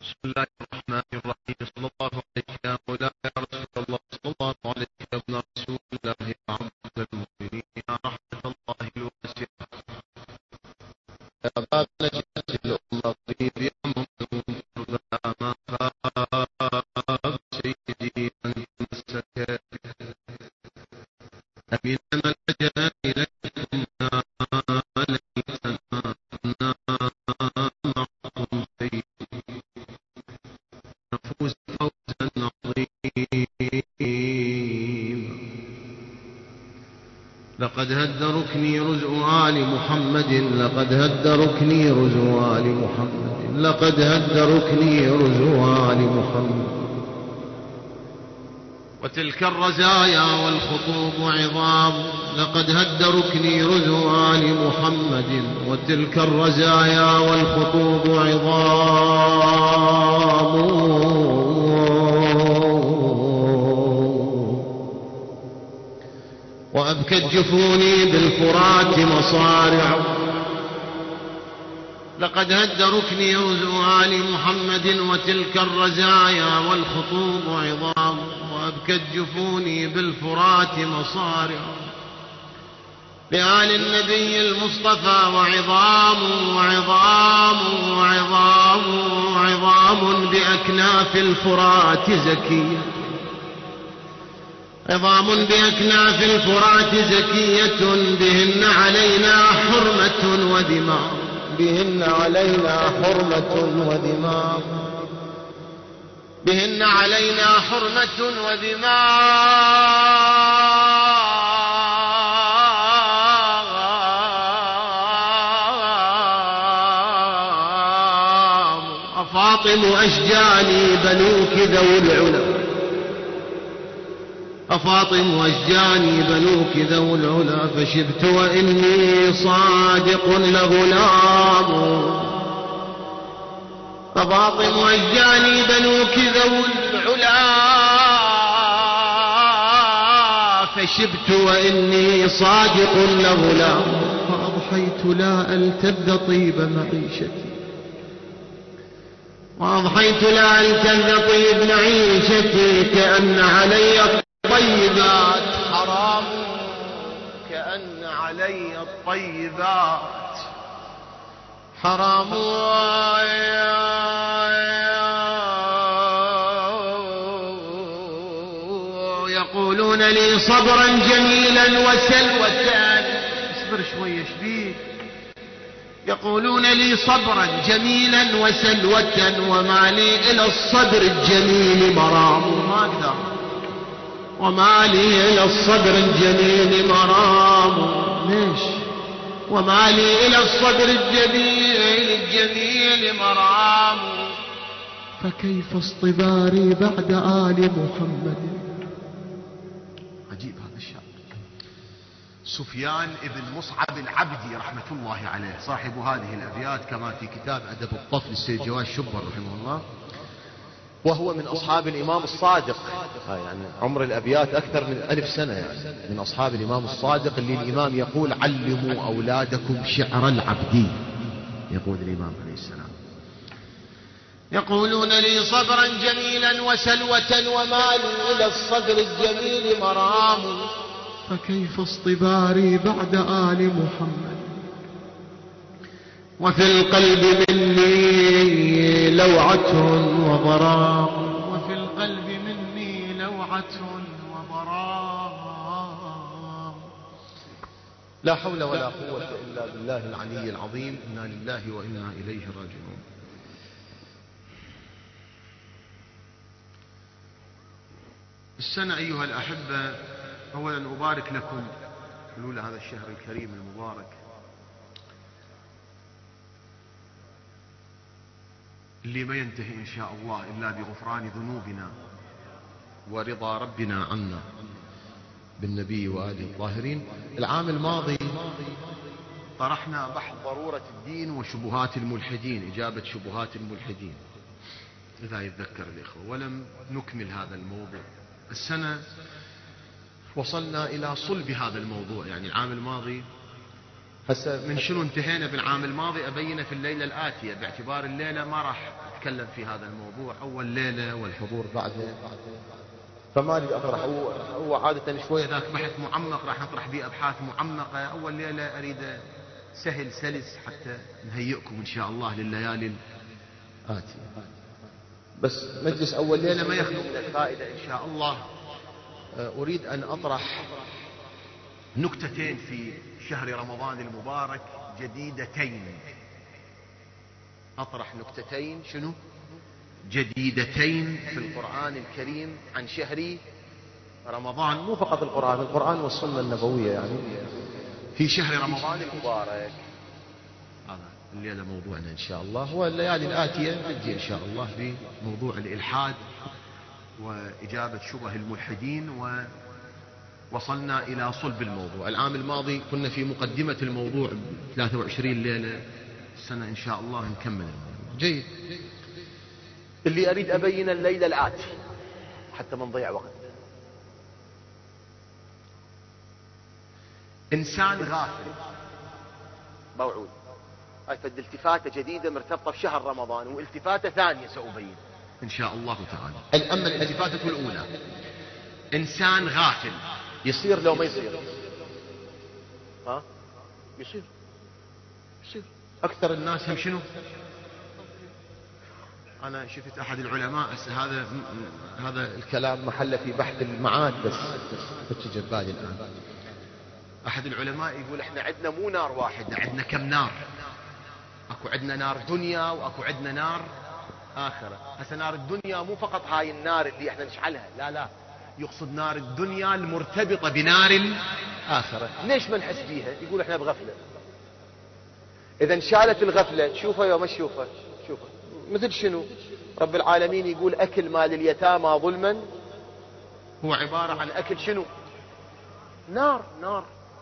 بسم الله الرحمن الرحيم. صلى الله عليك يا مولاي يا رسول الله، صلى الله عليك يا ابن رسول الله يا عبد المؤمنين يا رحمة الله الواسعة، يا باب نجاة الأمة طيب يا ممنون لا ما خاب سيدي أن تمسك أمين من لجأ إليكم يا ليتنا كنا معكم سيدي نفوز فوزا عظيما. لقد هد ركني رزء آل محمد، لقد هد ركني رزء آل محمد، لقد هد ركني رزء آل محمد. وتلك الرزايا والخطوب عظام، لقد هد ركني رزء آل محمد، وتلك الرزايا والخطوب عظام. وأبكت جفوني بالفرات مصارع، لقد هد ركني رزء آل محمد، وتلك الرزايا والخطوب عظام. وأبكت جفوني بالفرات مصارع لآل النبي المصطفى، وعظام وعظام وعظام وعظام بأكناف الفرات زكية، عظام بأكناف الفرات زكية، بهن علينا حرمة ودماء، بهن علينا حرمة ودماء، بهن علينا حرمة ودماء. أفاطم أشجاني بنوك ذو العلا، أفاطم أشجاني بنوك ذو العلا، فشبت وإني صادق لغلام. أفاطم أشجاني بنوك ذو العلا، فشبت وإني صادق لغلام. فأضحيت لا ألتذ طيب معيشتي، وأضحيت لا ألتذ طيب معيشتي، كأن علي الطيبات حرام، كأن علي الطيبات حرام. يقولون لي صبرا جميلا وسلوة، اصبر شوية شبيك. يقولون لي صبرا جميلا وسلوة، وما لي إلى الصبر الجميل مرام. ما أقدر، وما لي إلى الصبر الجميل مرام. ليش؟ وما لي إلى الصبر الجميل مرام. فكيف اصطباري بعد آل محمد. عجيب هذا الشعر. سفيان ابن مصعب العبدي رحمة الله عليه صاحب هذه الأبيات، كما في كتاب أدب الطفل للسيد جواد شبر رحمه الله، وهو من أصحاب الإمام الصادق، يعني عمر الأبيات أكثر من 1000 سنة، يعني من أصحاب الإمام الصادق اللي الإمام يقول علموا أولادكم شعر العبدي، يقول الإمام عليه السلام. يقولون لي صبرا جميلا وسلوة، وما لي إلى الصدر الجميل مرام. فكيف اصطباري بعد آل محمد، وفي القلب مني لوعة وضرام، وفي القلب مني لوعة وضرام. لا حول ولا قوة إلا بالله العلي العظيم. إنا لله وإنا إليه راجعون. السنة أيها الأحبة، أولا أبارك لكم حلول هذا الشهر الكريم المبارك، اللي ما ينتهي إن شاء الله إلا بغفران ذنوبنا ورضا ربنا عنا بالنبي وآله الطاهرين. العام الماضي طرحنا بحث ضرورة الدين وشبهات الملحدين، إجابة شبهات الملحدين إذا يتذكر الإخوة، ولم نكمل هذا الموضوع. السنة وصلنا إلى صلب هذا الموضوع، يعني العام الماضي هسه من شنو انتهينا بالعام الماضي أبينه في الليلة الآتية، باعتبار الليلة ما راح أتكلم في هذا الموضوع أول ليلة والحضور بعده، فما أريد أطرح. هو عادة شوية ذاك بحث معمق راح نطرح به أبحاث معمقة. أول ليلة أريد سهل سلس حتى نهيئكم إن شاء الله لليالي الآتية. بس مجلس أول ليلة ما يخلو من الفائدة إن شاء الله. أريد أن أطرح نكتتين في شهر رمضان المبارك جديدتين. أطرح نكتتين شنو؟ جديدتين في القرآن الكريم عن شهر رمضان. مو فقط القرآن والسنة النبوية يعني في شهر رمضان المبارك. هذا الليلة موضوعنا إن شاء الله. والليالي الآتية نجي إن شاء الله بموضوع الإلحاد وإجابة شبه الملحدين، ووصلنا إلى صلب الموضوع. العام الماضي كنا في مقدمة الموضوع 23 ليلة. السنة إن شاء الله نكمل الموضوع. جيد. اللي أريد أبين الليلة الآتي حتى ما نضيع وقت. إنسان غافل موعود. هاي فد التفاتة جديدة مرتبطة بشهر رمضان، والتفاتة ثانية سأبين إن شاء الله تعالى. أما الالتفاتة الأولى، إنسان غافل يصير لو ما يصير؟ يصير. أكثر الناس هم شنو؟ أنا شفت أحد العلماء هذا الكلام محله في بحث المعاد، بس بتجي ببالي الآن. أحد العلماء يقول إحنا عندنا مو نار واحدة، عندنا كم نار. أكو عندنا نار دنيا وأكو عندنا نار آخرة. هسه نار الدنيا مو فقط هاي النار اللي إحنا نشعلها، لا، يقصد نار الدنيا المرتبطة بنار الآخرة. ليش ما نحس بيها؟ يقول إحنا بغفلة. إذا انشالت الغفلة تشوفها يا ما تشوفها؟ شوفها. مثل شنو؟ رب العالمين يقول أكل مال اليتامى ظلما هو عبارة عن أكل شنو؟ نار.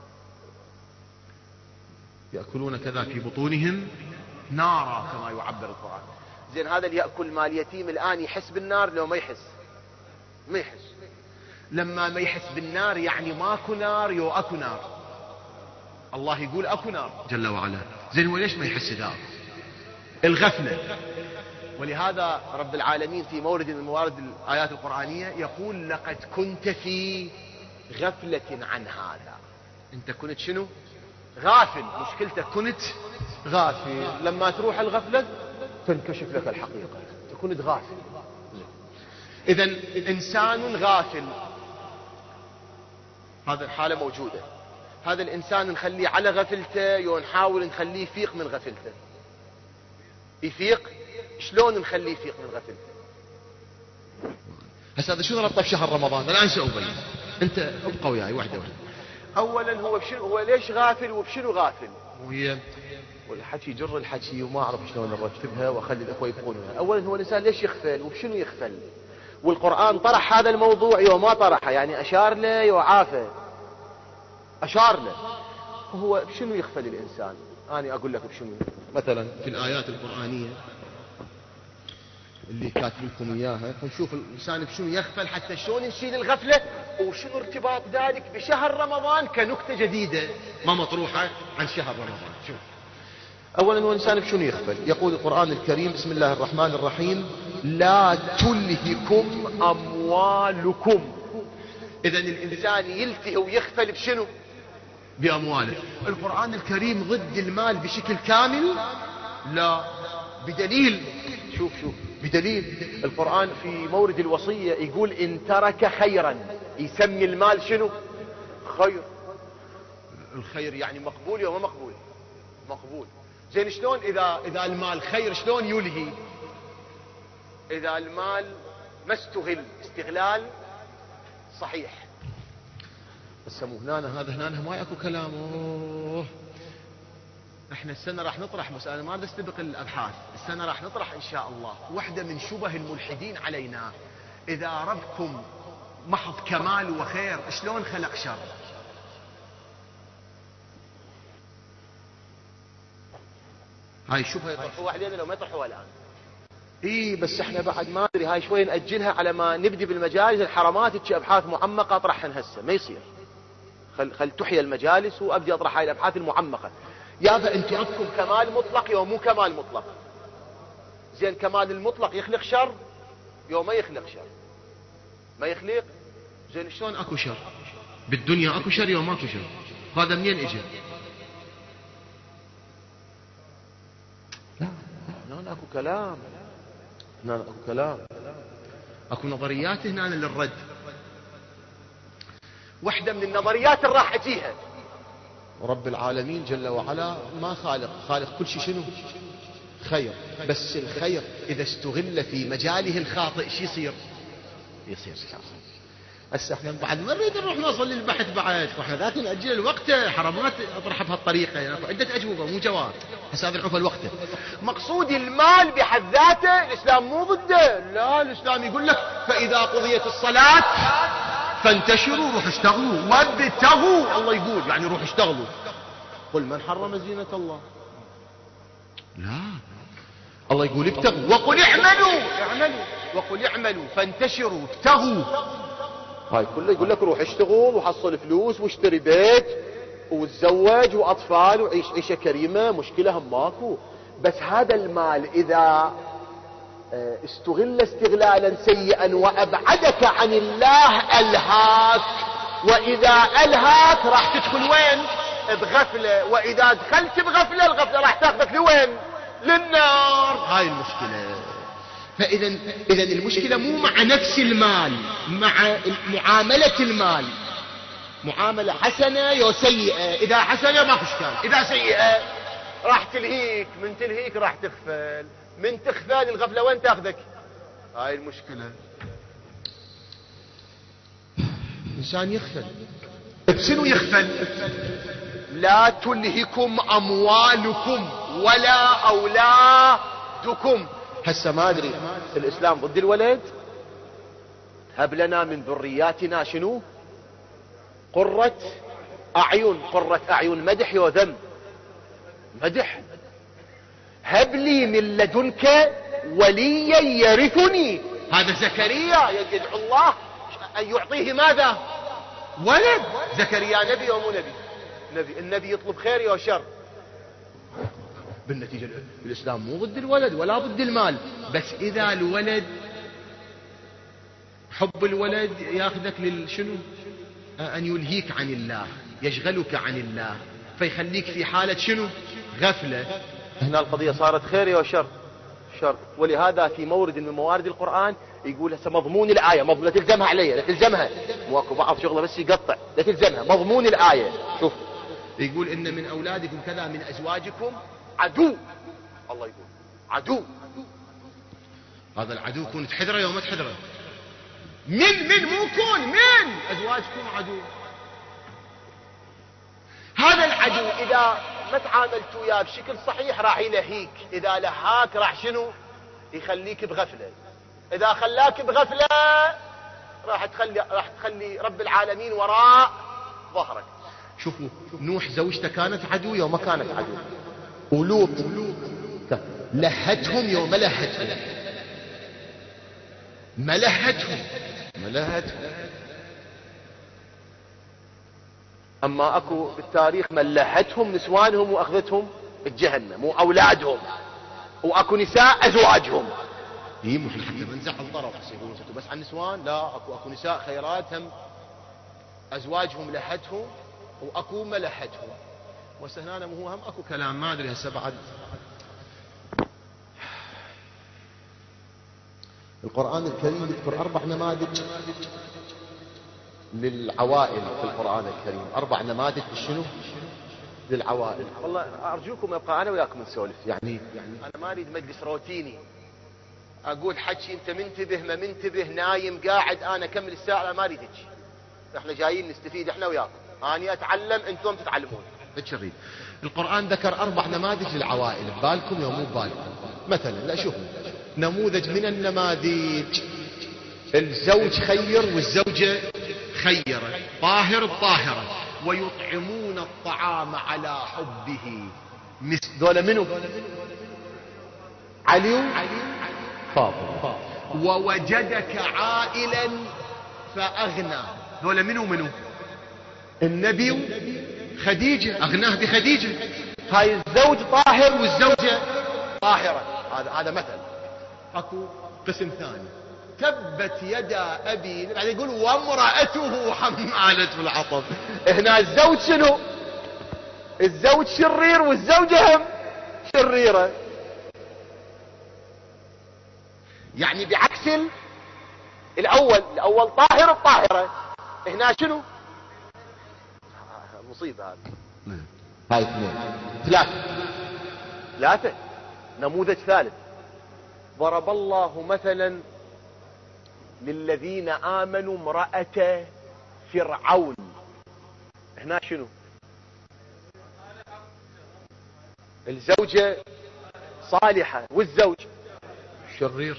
يأكلون كذا في بطونهم نارا كما يعبر القرآن. زين، هذا اللي يأكل مال يتيم الآن يحس بالنار لو ما يحس؟ ما يحس. لما ما يحس بالنار يعني ماكو نار يو أكو نار. الله يقول أكو نار جل وعلا. زين، هو ليش ما يحس ذا؟ الغفلة. ولهذا رب العالمين في مورد من موارد الآيات القرآنية يقول لقد كنت في غفلة عن هذا. انت كنت شنو؟ غافل. مشكلتك كنت غافل. لما تروح الغفلة تنكشف لك الحقيقة. انت كنت غافل. اذا انسان غافل، هذا الحالة موجودة. هذا الانسان نخليه على غفلته ونحاول نخليه يفيق من غفلته. يفيق شلون نخليه يفيق من غفلته؟ هسه هذا شو ربطه بشهر رمضان؟ الان سأبين. انت ابقى وياي واحده. اولا هو ليش غافل وبشنو غافل؟ وهي والحكي يجر الحكي وما اعرف شلون نرتبها واخلي الاخوه يفقونها. اولا هو الانسان ليش يغفل وبشنو يغفل؟ والقرآن طرح هذا الموضوع يوم ما طرحه، يعني اشار له وعافه، اشار له. هو بشنو يغفل الانسان؟ انا اقول لك بشنو. مثلا في الايات القرآنية اللي كاتب لكم اياها نشوف الانسان بشنو يغفل حتى شلون نشيل الغفلة، وشنو ارتباط ذلك بشهر رمضان كنكتة جديدة ما مطروحة عن شهر رمضان. شوف، اولا هو الانسان بشنو يغفل؟ يقول القرآن الكريم بسم الله الرحمن الرحيم لا تلهكم اموالكم. اذا الانسان يلتهي ويغفل بشنو؟ بامواله. القرآن الكريم ضد المال بشكل كامل؟ لا، بدليل. شوف بدليل. القرآن في مورد الوصية يقول إن ترك خيرا، يسمي المال شنو؟ خير. الخير يعني مقبول وما مقبول؟ مقبول. زين، شلون إذا المال خير شلون يلهي؟ إذا المال ما استغل استغلال صحيح. بس هنا ما يأكو كلامه. احنا السنة راح نطرح، بس انا ما بستبق الابحاث. السنة راح نطرح ان شاء الله واحدة من شبه الملحدين علينا. اذا ربكم محض كمال وخير شلون خلق شر؟ هاي شبهة يطرحوها علينا لو ما يطرحوها الان. بس احنا بعد ما ادري، هاي شوي نأجلها على ما نبدي بالمجالس الحرامات تجي ابحاث معمقة اطرحها هسه. ما يصير. خل تحيا المجالس وابدي اطرح هاي الابحاث المعمقة. يابا انتم عندكم كمال مطلق ومو كمال مطلق. زين كمال المطلق يخلق شر؟ يوم ما يخلق شر، ما يخلق. زين شلون اكو شر بالدنيا؟ اكو شر يوم اكو شر، هذا منين اجى؟ لا هنا اكو كلام، هنا اكو كلام، اكو نظريات هنا للرد. واحدة من النظريات اللي راح اجيها، رب العالمين جل وعلا ما خالق كل شيء شنو؟ خير، بس الخير اذا استغل في مجاله الخاطئ شو يصير شر. هسه احنا بعد ما نريد نروح نوصل للبحث بعد، واحنا ذات نأجل الوقت، حرام ما اطرحها بهالطريقه، يعني اكو عده اجوبه مو جواب، هسه هذا العفو الوقت. مقصودي المال بحد ذاته الاسلام مو ضده، لا الاسلام يقول لك فاذا قضيت الصلاه فانتشروا، روح اشتغلوا وابتغوا، الله يقول يعني روح اشتغلوا. قل من حرم زينة الله؟ لا، الله يقول ابتغوا، وقل اعملوا وقل اعملوا فانتشروا ابتغوا. هاي كله يقول لك روح اشتغل وحصل فلوس واشتري بيت وتزوج واطفال وعيش عيشة كريمة، مشكلة هم ماكو. بس هذا المال اذا استغل استغلالا سيئا وابعدك عن الله الهاك، واذا الهاك راح تدخل وين؟ بغفلة، واذا دخلت بغفلة الغفلة راح تاخذك لوين؟ للنار. هاي المشكلة. فاذا المشكلة مو مع نفس المال، مع معاملة المال، معاملة حسنة يا سيئة. اذا حسنة ما فيش كان، اذا سيئة راح تلهيك، من تلهيك راح تغفل، من تغفل الغفلة وين تاخذك؟ هاي المشكلة. انسان يغفل، بشنو يغفل؟ لا تلهكم اموالكم ولا اولادكم. هسه ما ادري الاسلام ضد الولد؟ هب لنا من ذرياتنا شنو؟ قرة اعين. قرة اعين مدح وذم؟ مدح. هب لي من لدنك وليا يرثني. هذا زكريا يدعو الله ان يعطيه ماذا؟ ولد. زكريا نبي او مو نبي؟ نبي. النبي يطلب خير يا شر. بالنتيجة الاسلام مو ضد الولد ولا ضد المال، بس اذا الولد حب الولد ياخذك للشنو؟ ان يلهيك عن الله، يشغلك عن الله، فيخليك في حالة شنو؟ غفلة. هنا القضية صارت خير يا شر؟ شر. ولهذا في مورد من موارد القرآن يقول هسه مضمون الآية، لا تلزمها علي، لا تلزمها، مو اكو بعض شغله بس يقطع، لا تلزمها، مضمون الآية. شوف يقول ان من اولادكم كذا، من ازواجكم عدو. الله يقول عدو. هذا العدو كون تحذره يوم ما تحذره. من مو كون، من ازواجكم عدو. هذا العدو اذا ما تعاملت وياه بشكل صحيح راح يلهيك، اذا لهاك راح شنو؟ يخليك بغفلة. اذا خلاك بغفلة راح تخلي رب العالمين وراء ظهرك. شوفوا نوح زوجته كانت عدو يوم ما كانت عدو، ولوط لهتهم يوم ما لهتهم، ما لهتهم. اما اكو بالتاريخ من لهتهم نسوانهم واخذتهم الجهنم واولادهم، واكو نساء ازواجهم. مو حتى منزع الضرر يقولون بس عن النسوان، لا اكو نساء خيرات هم ازواجهم لهتهم واكو ما لهتهم. وسهنا مو هم اكو كلام ما ادري هسه بعد. القرآن الكريم يذكر 4 نماذج للعوائل في القرآن الكريم، 4 نماذج شنو؟ للعوائل. والله ارجوكم ابقى انا وياكم نسولف، يعني انا ما اريد مجلس روتيني اقول حكي انت منتبه ما منتبه نايم قاعد، انا كمل الساعه ما اريد هيك. احنا جايين نستفيد احنا وياكم، انا اتعلم انتم تتعلمون. هيك اريد. القرآن ذكر 4 نماذج للعوائل، ببالكم يوم مو ببالكم. مثلا لا شوفوا نموذج من النماذج، الزوج خير والزوجة خيرة، طاهر الطاهرة، ويطعمون الطعام على حبه. ذولا منو؟ علي فاطمة. ووجدك عائلا فأغنى. ذولا منو؟ النبي خديجة، أغناه بخديجة. هاي الزوج طاهر والزوجة طاهرة. هذا مثل. اكو قسم ثاني، تبت يدا ابي، بعدين يقول وامرأته حمالة الحطب. هنا الزوج شنو؟ الزوج شرير والزوجة هم شريرة. يعني بعكس الاول طاهر الطاهرة، هنا شنو؟ مصيبة هذا. هاي اثنين. ثلاثة. نموذج ثالث، ضرب الله مثلا للذين آمنوا امرأة فرعون. هنا شنو؟ الزوجة صالحة والزوج شرير.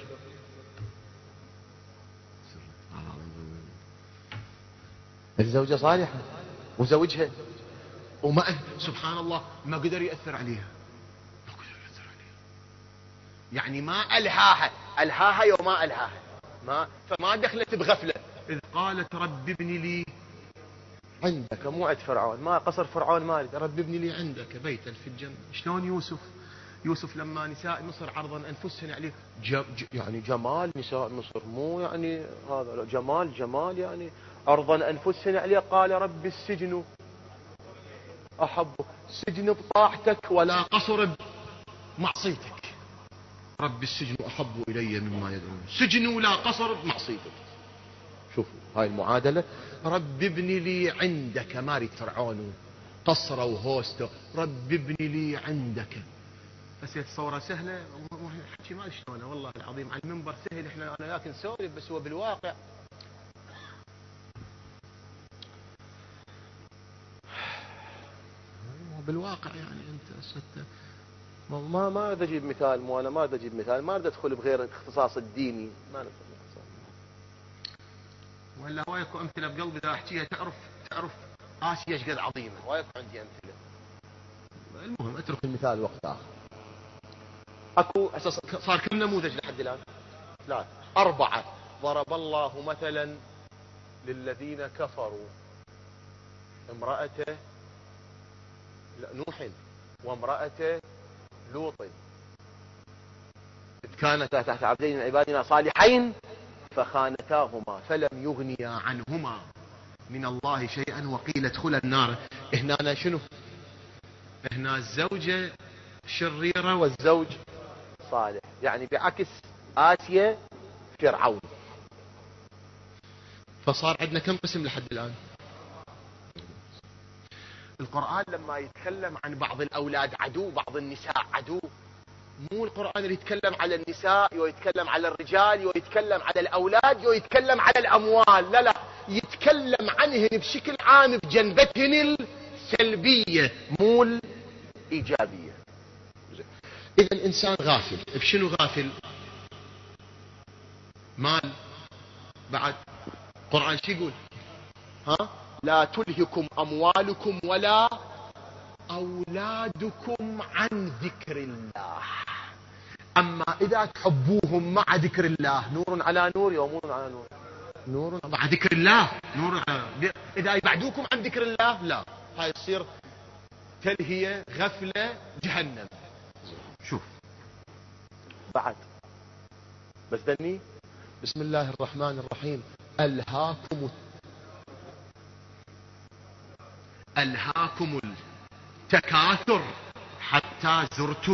الزوجة صالحة وزوجها وما سبحان الله ما قدر يأثر عليها، يعني ما ألهاها وما ألهاها، فما دخلت بغفلة. إذ قالت رب ابن لي عندك، مو عند فرعون، ما قصر فرعون مالك، رب ابن لي عندك بيتا في الجنة. شلون يوسف لما نساء مصر عرضا أنفسهن عليه، يعني جمال نساء مصر، مو يعني هذا جمال يعني عرضا أنفسهن عليه. قال رب السجن أحب، سجن بطاعتك ولا قصر بمعصيتك. رب السجن أحب إلي مما يدعون، سجن ولا قصر بمعصيتك. شوفوا هاي المعادلة. رب ابن لي عندك، ما ريد فرعون قصره وهوسته، رب ابن لي عندك. بس الصورة سهلة، حكي ما شلونه والله العظيم على المنبر سهل، احنا انا لكن سولف، بس هو بالواقع يعني انت ما اريد اجيب مثال، ما اريد ادخل بغير الاختصاص الديني، ما ندخل الاختصاص. ولا وايكو امثله بقلبي اذا احكيها تعرف اسيا ايش قد عظيمه، وايكو عندي امثله. المهم اترك المثال وقت اخر. اكو اساس صار كم نموذج لحد الان؟ 3 4. ضرب الله مثلا للذين كفروا امرأته نوح وامرأته لوط، كانتا تحت عبدين من عبادنا صالحين فخانتاهما فلم يغنيا عنهما من الله شيئا وقيل ادخلا النار. هنا شنو؟ هنا الزوجة شريرة والزوج صالح، يعني بعكس آسيا فرعون. فصار عندنا كم قسم لحد الآن؟ القرآن لما يتكلم عن بعض الأولاد عدو، بعض النساء عدو، مو القرآن اللي يتكلم على النساء ويتكلم على الرجال ويتكلم على الأولاد ويتكلم على الأموال، لا يتكلم عنهن بشكل عام بجنبتهن السلبية مو الإيجابية. إذا الإنسان غافل بشنو؟ غافل مال. بعد القرآن شو يقول؟ لا تلهكم أموالكم ولا أولادكم عن ذكر الله. أما إذا تحبوهم مع ذكر الله، نور على نور يومون على نور، نور مع ذكر الله نور على. إذا يبعدوكم عن ذكر الله لا، هاي تصير تلهية غفلة جهنم. شوف بعد بس دني بسم الله الرحمن الرحيم. ألهاكم التكاثر حتى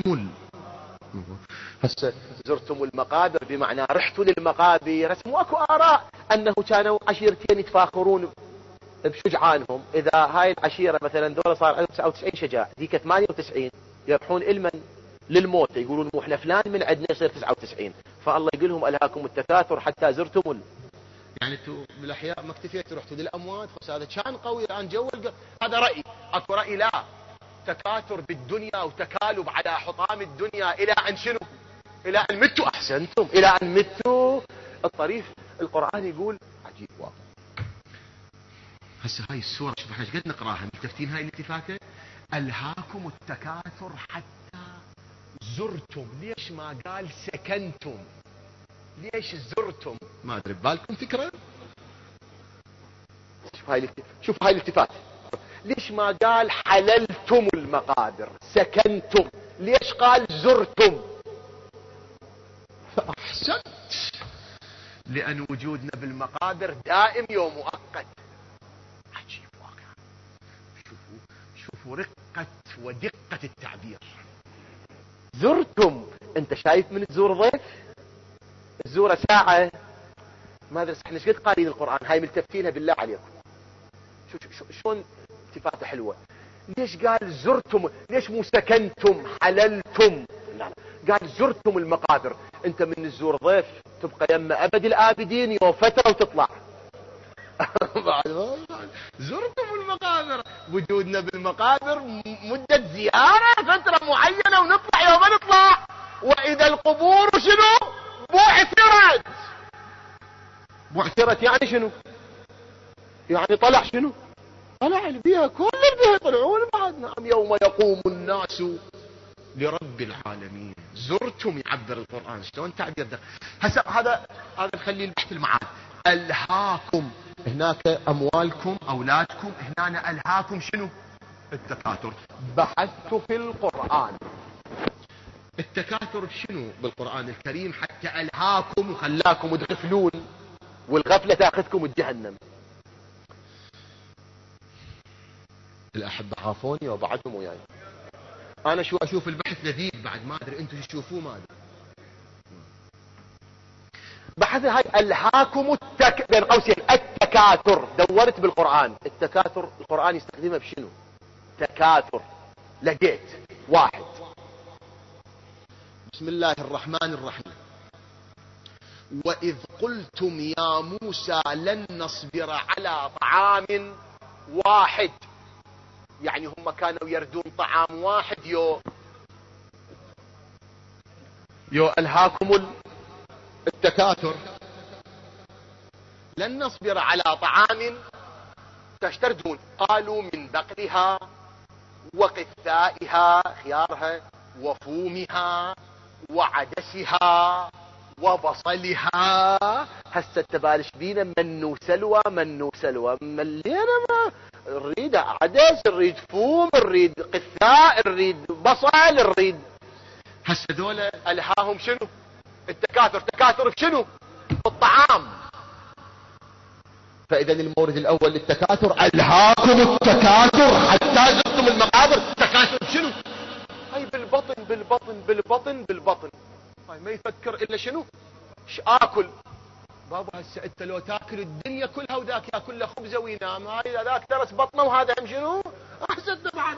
هسه زرتم المقابر، بمعنى رحتوا للمقابر. مو اكو آراء أنه كانوا عشيرتين يتفاخرون بشجعانهم. إذا هاي العشيرة مثلا دولة صار عندهم 99 شجاع، ذيك 98 يربحون علما للموت، يقولون مو احنا فلان من عندنا يصير 99. فالله يقول لهم ألهاكم التكاثر حتى زرتم يعني انتوا بالاحياء ما اكتفيتوا رحتوا للاموات. هذا كان قوي الان جو هذا رايي. اكو راي لا، تكاثر بالدنيا وتكالب على حطام الدنيا الى ان شنو؟ الى ان متوا. احسنتم، الى ان متوا. الطريف القران يقول عجيب واقع. هسه هاي السوره شوف احنا ايش قد نقراها، ملتفتين هاي الالتفاته. الهاكم التكاثر حتى زرتم. ليش ما قال سكنتم؟ ليش زرتم؟ ما ادري ببالكم فكره؟ شوف هاي الالتفات. ليش ما قال حللتم المقابر سكنتم؟ ليش قال زرتم؟ لأن وجودنا بالمقابر دائم يوم مؤقت. عجيب واقع. شوفوا رقة ودقة التعبير. زرتم، انت شايف من تزور ضيف؟ تزوره ساعة ما ادري احنا ايش قد قارين القرآن، هاي ملتفتينها بالله عليكم. شلون التفاتة حلوة. ليش قال زرتم؟ ليش مو سكنتم حللتم؟ لا قال زرتم المقابر. انت من تزور ضيف تبقى يما ابد الابدين يوم فترة وتطلع. زرتم المقابر، وجودنا بالمقابر مدة زيارة فترة معينة ونطلع يوم نطلع. واذا القبور شنو؟ بعثرت. بعثرت يعني شنو؟ يعني طلع شنو؟ طلع بيها كل بيها يطلعون بعد. نعم يوم يقوم الناس لرب العالمين. زرتم يعبر القرآن شلون تعبير ده. هسه هذا نخليه البحث المعاد. ألهاكم هناك أموالكم أولادكم، هنا ألهاكم شنو؟ التكاثر. بحثت في القرآن التكاثر شنو بالقرآن الكريم حتى ألهاكم وخلاكم تغفلون والغفلة تاخذكم الجهنم. الأحبة عافوني وبعدهم وياي. أنا شو أشوف البحث لذيذ بعد، ما أدري أنتم تشوفوه ما أدري. بحث هاي ألهاكم بين قوسين التكاثر. دورت بالقرآن التكاثر القرآن يستخدمها بشنو؟ تكاثر. لقيت واحد. بسم الله الرحمن الرحيم. وإذ قلتم يا موسى لن نصبر على طعام واحد، يعني هم كانوا يردون طعام واحد. يو ألهاكم التكاثر. لن نصبر على طعام تشتردون. قالوا من بقلها وقثائها خيارها وفومها وعدسها وبصلها. هسه تبالش بينا منو سلوى منو سلوى. ملينا ما نريد عدس، نريد فوم، نريد قثاء، نريد بصل، نريد. هسه ذولا ألهاهم شنو؟ التكاثر. تكاثر بشنو؟ بالطعام. فإذا المورد الأول للتكاثر ألهاكم التكاثر حتى زرتم المقابر. التكاثر بشنو؟ هاي بالبطن بالبطن بالبطن بالبطن. هاي ما يفكر إلا شنو؟ ايش آكل. بابا هسه انت لو تاكل الدنيا كلها وذاك ياكل له خبزه وينام، هاي ذاك ترس بطنه وهذا هم شنو؟ احسن طبعا.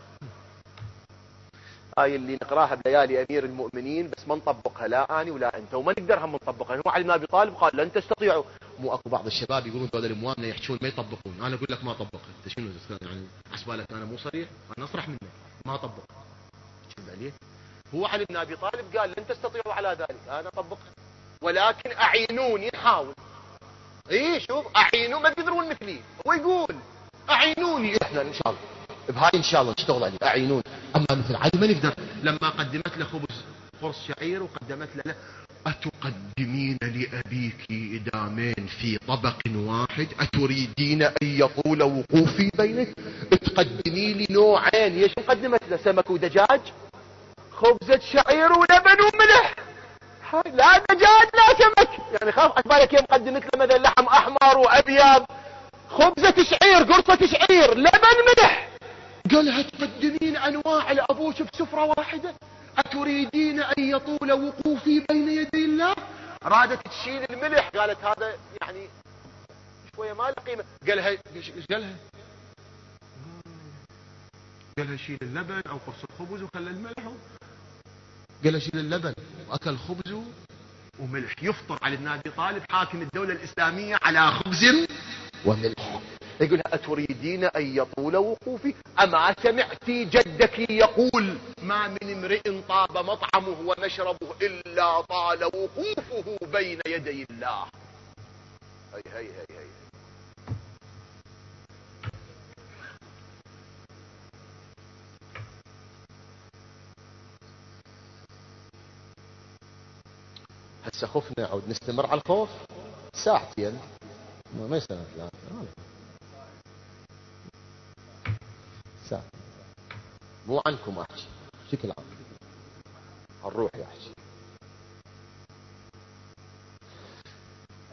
هاي اللي نقراها بليالي امير المؤمنين بس ما نطبقها لا اني ولا انت، وما نقدر هم نطبقها. هو علي بن ابي طالب قال لن تستطيعوا. مو اكو بعض الشباب يقولون هذول الاموامنا يحشون ما يطبقون. انا اقول لك ما طبق. انت شنو يعني حسبالك انا مو صريح؟ انا اصرح منك ما طبق. شوف عليه. هو علي بن ابي طالب قال لن تستطيعوا على ذلك، انا اطبقها ولكن اعينوني نحاول. ايه شوف اعينوا ما تقدرون مثلي. هو يقول اعينوني احنا ان شاء الله بهاي ان شاء الله نشتغل عليه اعينون. اما مثل عاد ما نقدر. لما قدمت له خبز قرص شعير وقدمت له اتقدمين لابيك ادامين في طبق واحد اتريدين ان يطول وقوفي بينك. تقدمي لي نوعين. ايش قدمت له؟ سمك ودجاج، خبزة شعير ولبن وملح. لا دجاج لا سمك. يعني خاف عقبالك يوم قدمت له مثلا لحم احمر وابيض، خبزة شعير قرصة شعير لبن ملح. قالها تقدمين انواع لابوش بسفرة واحدة. اتريدين ان يطول وقوفي بين يدي الله. رادت تشيل الملح قالت هذا يعني شوية ما له قيمة. قالها شيل اللبن او قرص الخبز وخلى الملح. قال شيل اللبن واكل خبز وملح. يفطر علي بن ابي طالب حاكم الدولة الاسلامية على خبز وملح. يقول اتريدين ان يطول وقوفي. اما سمعت جدك يقول ما من امرئ طاب مطعمه ومشربه الا طال وقوفه بين يدي الله. هي هسه خفنا عود نستمر على الخوف ساعتين ما يسنى لا ساعة. مو عنكم احكي بشكل عام الروح يحكي.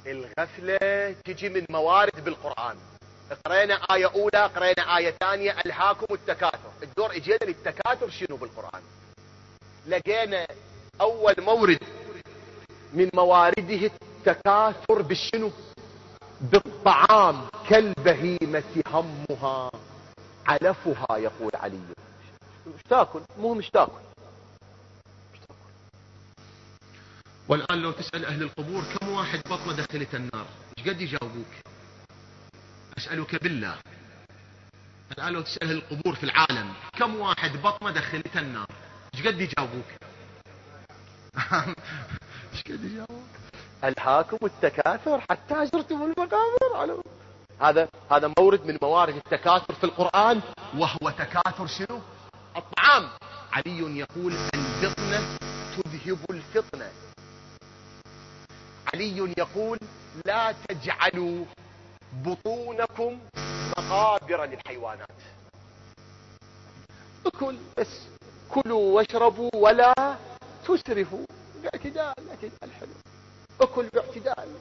الغفلة تجي من موارد بالقرآن. قرينا آية أولى، قرينا آية ثانية، ألهاكم التكاثر. الدور اجينا للتكاثر شنو بالقرآن؟ لقينا أول مورد من موارده التكاثر بالشنو؟ بالطعام. كالبهيمة همها علفها، يقول علي. مش تاكل، مو مش تاكل. والآن لو تسأل أهل القبور كم واحد بطنه دخلت النار، ايش قد يجاوبوك؟ أسألك بالله، الآن لو تسأل أهل القبور في العالم كم واحد بطنه دخلت النار، ايش قد يجاوبوك؟ ايش قد يجاوبوك؟ ألهاكم التكاثر حتى زرتم المقابر. هذا مورد من موارد التكاثر في القرآن، وهو تكاثر شنو؟ الطعام. علي يقول البطنة تذهب الفطنة. علي يقول لا تجعلوا بطونكم مقابر للحيوانات. اكل بس، كلوا واشربوا ولا تسرفوا. باعتدال، اعتدال حلو. اكل باعتدال.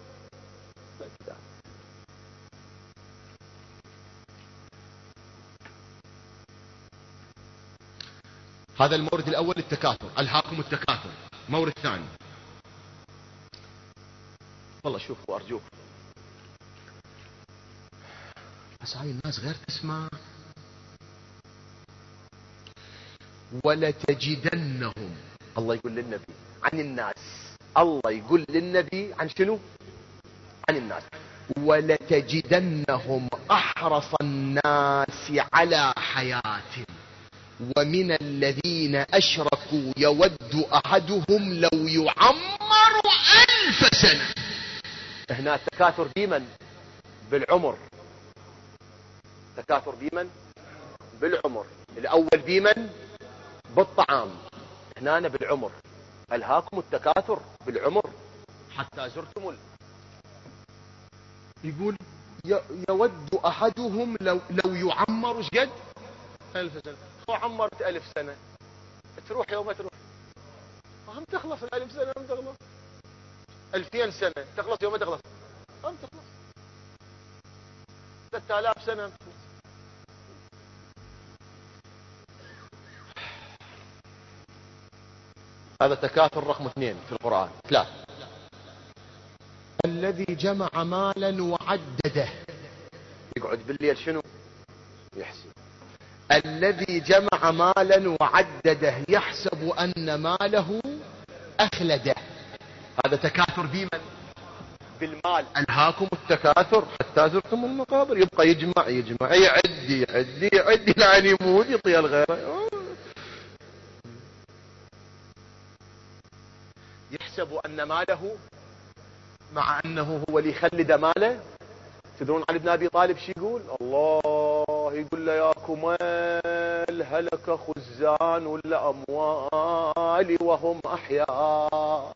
هذا المورد الأول التكاثر، ألهاكم التكاثر. مورد ثاني، والله شوفوا أرجوك، بس هاي الناس غير تسمع. ولتجدنهم، الله يقول للنبي عن الناس، الله يقول للنبي عن شنو؟ عن الناس. ولتجدنهم أحرص الناس على حياة ومن الذين أشركوا يود أحدهم لو يعمر 1000 سنة. هنا التكاثر بمن؟ بالعمر. تكاثر بمن؟ بالعمر. الأول بمن؟ بالطعام. هنا بالعمر. ألهاكم التكاثر بالعمر حتى زرتم يقول يود أحدهم لو يعمر ايش قد؟ 1000 سنة. هو عمرت 1000 سنة تروح يوم تروح، هم تخلص 1000 سنة، هم تخلص 2000 سنة تخلص يوم تخلص، هم تخلص 3000 سنة هم تخلص. هذا تكاثر رقم 2 في القرآن. 3 الذي جمع مالا وعدده. يقعد بالليل شنو؟ يحسب. الذي جمع مالا وعدده يحسب أن ماله أخلده. هذا تكاثر بمن؟ بالمال. ألهاكم التكاثر حتى زرتم المقابر. يبقى يجمع يعد لعن يموت يطير غيره. يحسب أن ماله، مع أنه هو اللي يخلد ماله. تدرون علي بن أبي طالب شو يقول؟ الله يقول له يا كمال هلك خزان الأموال وهم أحياء.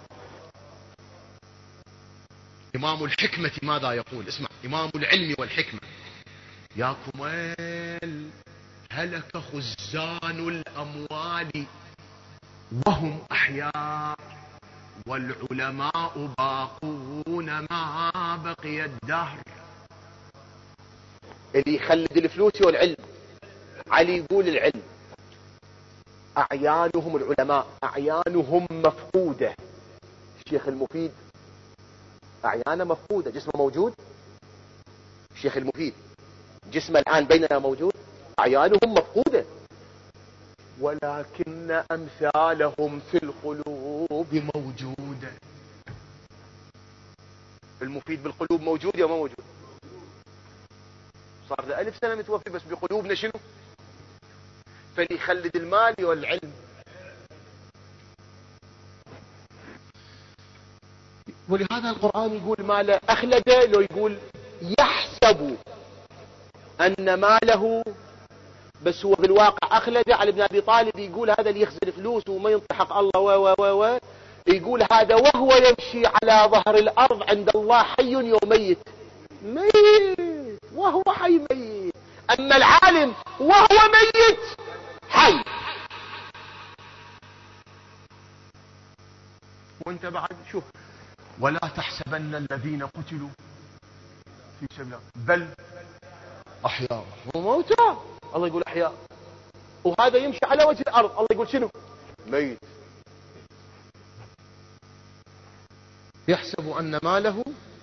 إمام الحكمة ماذا يقول؟ اسمع، إمام العلم والحكمة: يا كمال هلك خزان الأموال وهم أحياء والعلماء باقون ما بقي الدهر. اللي يخلد الفلوس والعلم. علي يقول العلم أعيانهم، العلماء أعيانهم مفقودة. الشيخ المفيد أعيانه مفقودة، جسمه موجود. الشيخ المفيد جسمه الآن بيننا موجود، أعيانهم مفقودة، ولكن أمثالهم في القلوب موجودة. المفيد بالقلوب موجود يا ما موجود؟ صار له 1000 سنة متوفي، بس بقلوبنا شنو؟ فاللي يخلد المال والعلم. ولهذا القرآن يقول ماله أخلده، لو يقول يحسب أن ماله، بس هو بالواقع أخلده. علي بن أبي طالب يقول هذا اللي يخزن فلوس وما ينطحق الله يقول هذا وهو يمشي على ظهر الأرض عند الله حي يوم ميت. ميت وهو حي ميت. أما العالم وهو ميت حي. وانت بعد شوف ولا تحسبن الذين قتلوا في سبيل الله بل أحياء وموتى. الله يقول أحياء، وهذا يمشي على وجه الأرض، الله يقول شنو؟ ميت. يحسب أن ماله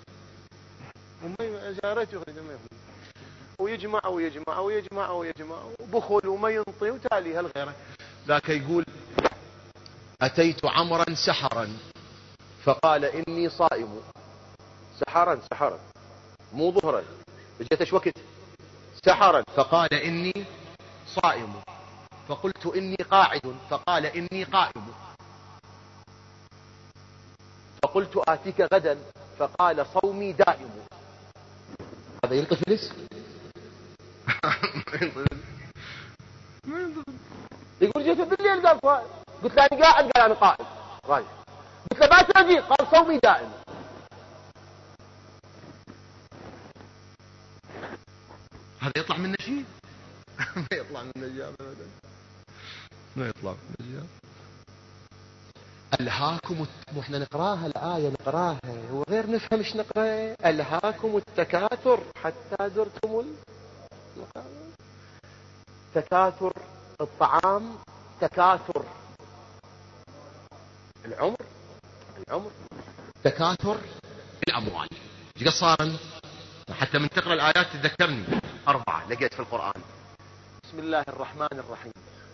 ويجمع ويجمع ويجمع ويجمع وبخل وما ينطي وتالي هالغيره. ذاك يقول أتيت عمرا سحرا فقال إني صائم. سحرا مو ظهرا، جيت ايش وقت؟ سحرا فقال إني صائم، فقلت إني قاعد فقال إني قائم، فقلت آتيك غدا فقال صومي دائم. هذا يلقي فلس؟ يقول جيت بالليل قال صائم، قلت له أنا قاعد قال أنا قائم رايح، قلت له ما تجي قال صومي دائم. هذا يطلع من نشيد؟ ما يطلع من نجاب أبدا، ما يطلع من نجاب. ألهاكم احنا نقراها الآية نقراها وغير نفهم ايش نقرأ. ألهاكم التكاثر حتى زرتم تكاثر الطعام، تكاثر العمر، تكاثر الأموال. ايش قصارا؟ حتى من تقرأ الآيات تذكرني 4 لقيت في القرآن. بسم الله الرحمن الرحيم.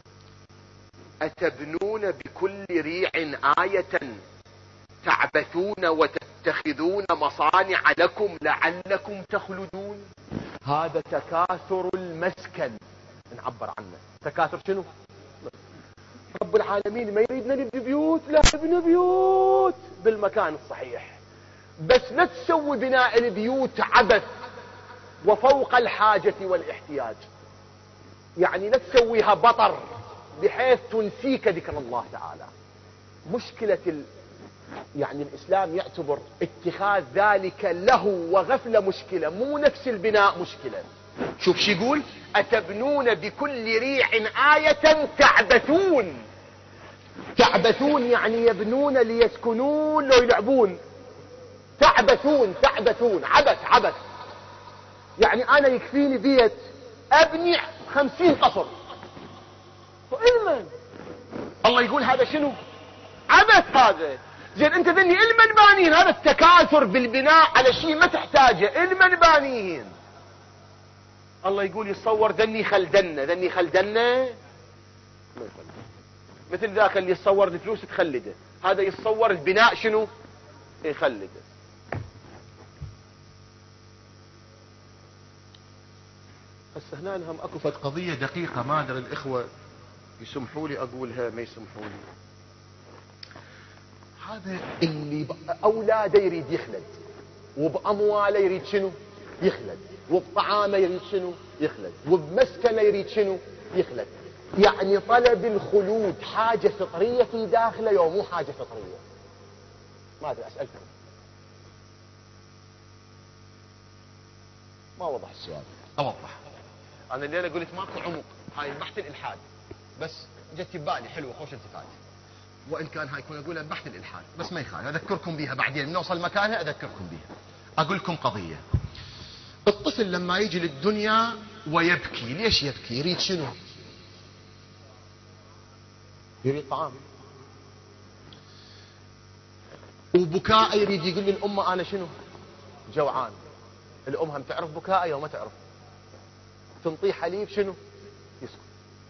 أتبنون بكل ريع آية تعبثون وتتخذون مصانع لكم لعلكم تخلدون. هذا تكاثر المسكن نعبر عنه. تكاثر شنو؟ رب العالمين ما يريدنا نبني بيوت، لا نبني بيوت بالمكان الصحيح، بس لا تسوي بناء البيوت عبث وفوق الحاجة والاحتياج. يعني لا تسويها بطر بحيث تنسيك ذكر الله تعالى. مشكلة يعني الإسلام يعتبر اتخاذ ذلك له وغفلة مشكلة، مو نفس البناء مشكلة. شوف شي يقول أتبنون بكل ريع آية تعبثون. تعبثون يعني يبنون ليسكنون لو يلعبون. تعبثون عبث. يعني أنا يكفيني بيت أبني 50 قصر علما. الله يقول هذا شنو؟ عبث. هذا زين انت ذني علما بانيين. هذا التكاثر بالبناء على شيء ما تحتاجه، علما بانيين. الله يقول يتصور ذني خلدنه مثل ذاك اللي يتصور الفلوس تخلده، هذا يتصور البناء شنو؟ يخلده. هسه هنا هم اكو فد قضية دقيقة ما ادري الاخوة يسمحوا لي اقولها ما يسمحوا لي. هذا اللي اولاده يريد يخلد، وبامواله يريد شنو؟ يخلد، وبطعامه يريد شنو؟ يخلد، وبمسكنه يريد شنو؟ يخلد. يعني طلب الخلود حاجة فطرية في داخله يوم مو حاجة فطرية؟ ما ادري اسألكم. ما وضح السؤال؟ اوضح. انا الليلة قلت ماكو عمق، هاي بحث الالحاد بس جت ببالي حلوة خوش التفات، وان كان هاي يكون اقولها بحث الالحاد بس ما يخالف، اذكركم بيها بعدين نوصل مكانها اذكركم بيها. اقول لكم قضية. الطفل لما يجي للدنيا ويبكي، ليش يبكي؟ يريد شنو؟ يريد طعام، وبكاء يريد يقول للأم أنا شنو؟ جوعان. الأم هم تعرف بكاء وما تعرف، تنطيه حليب شنو؟ يسكت.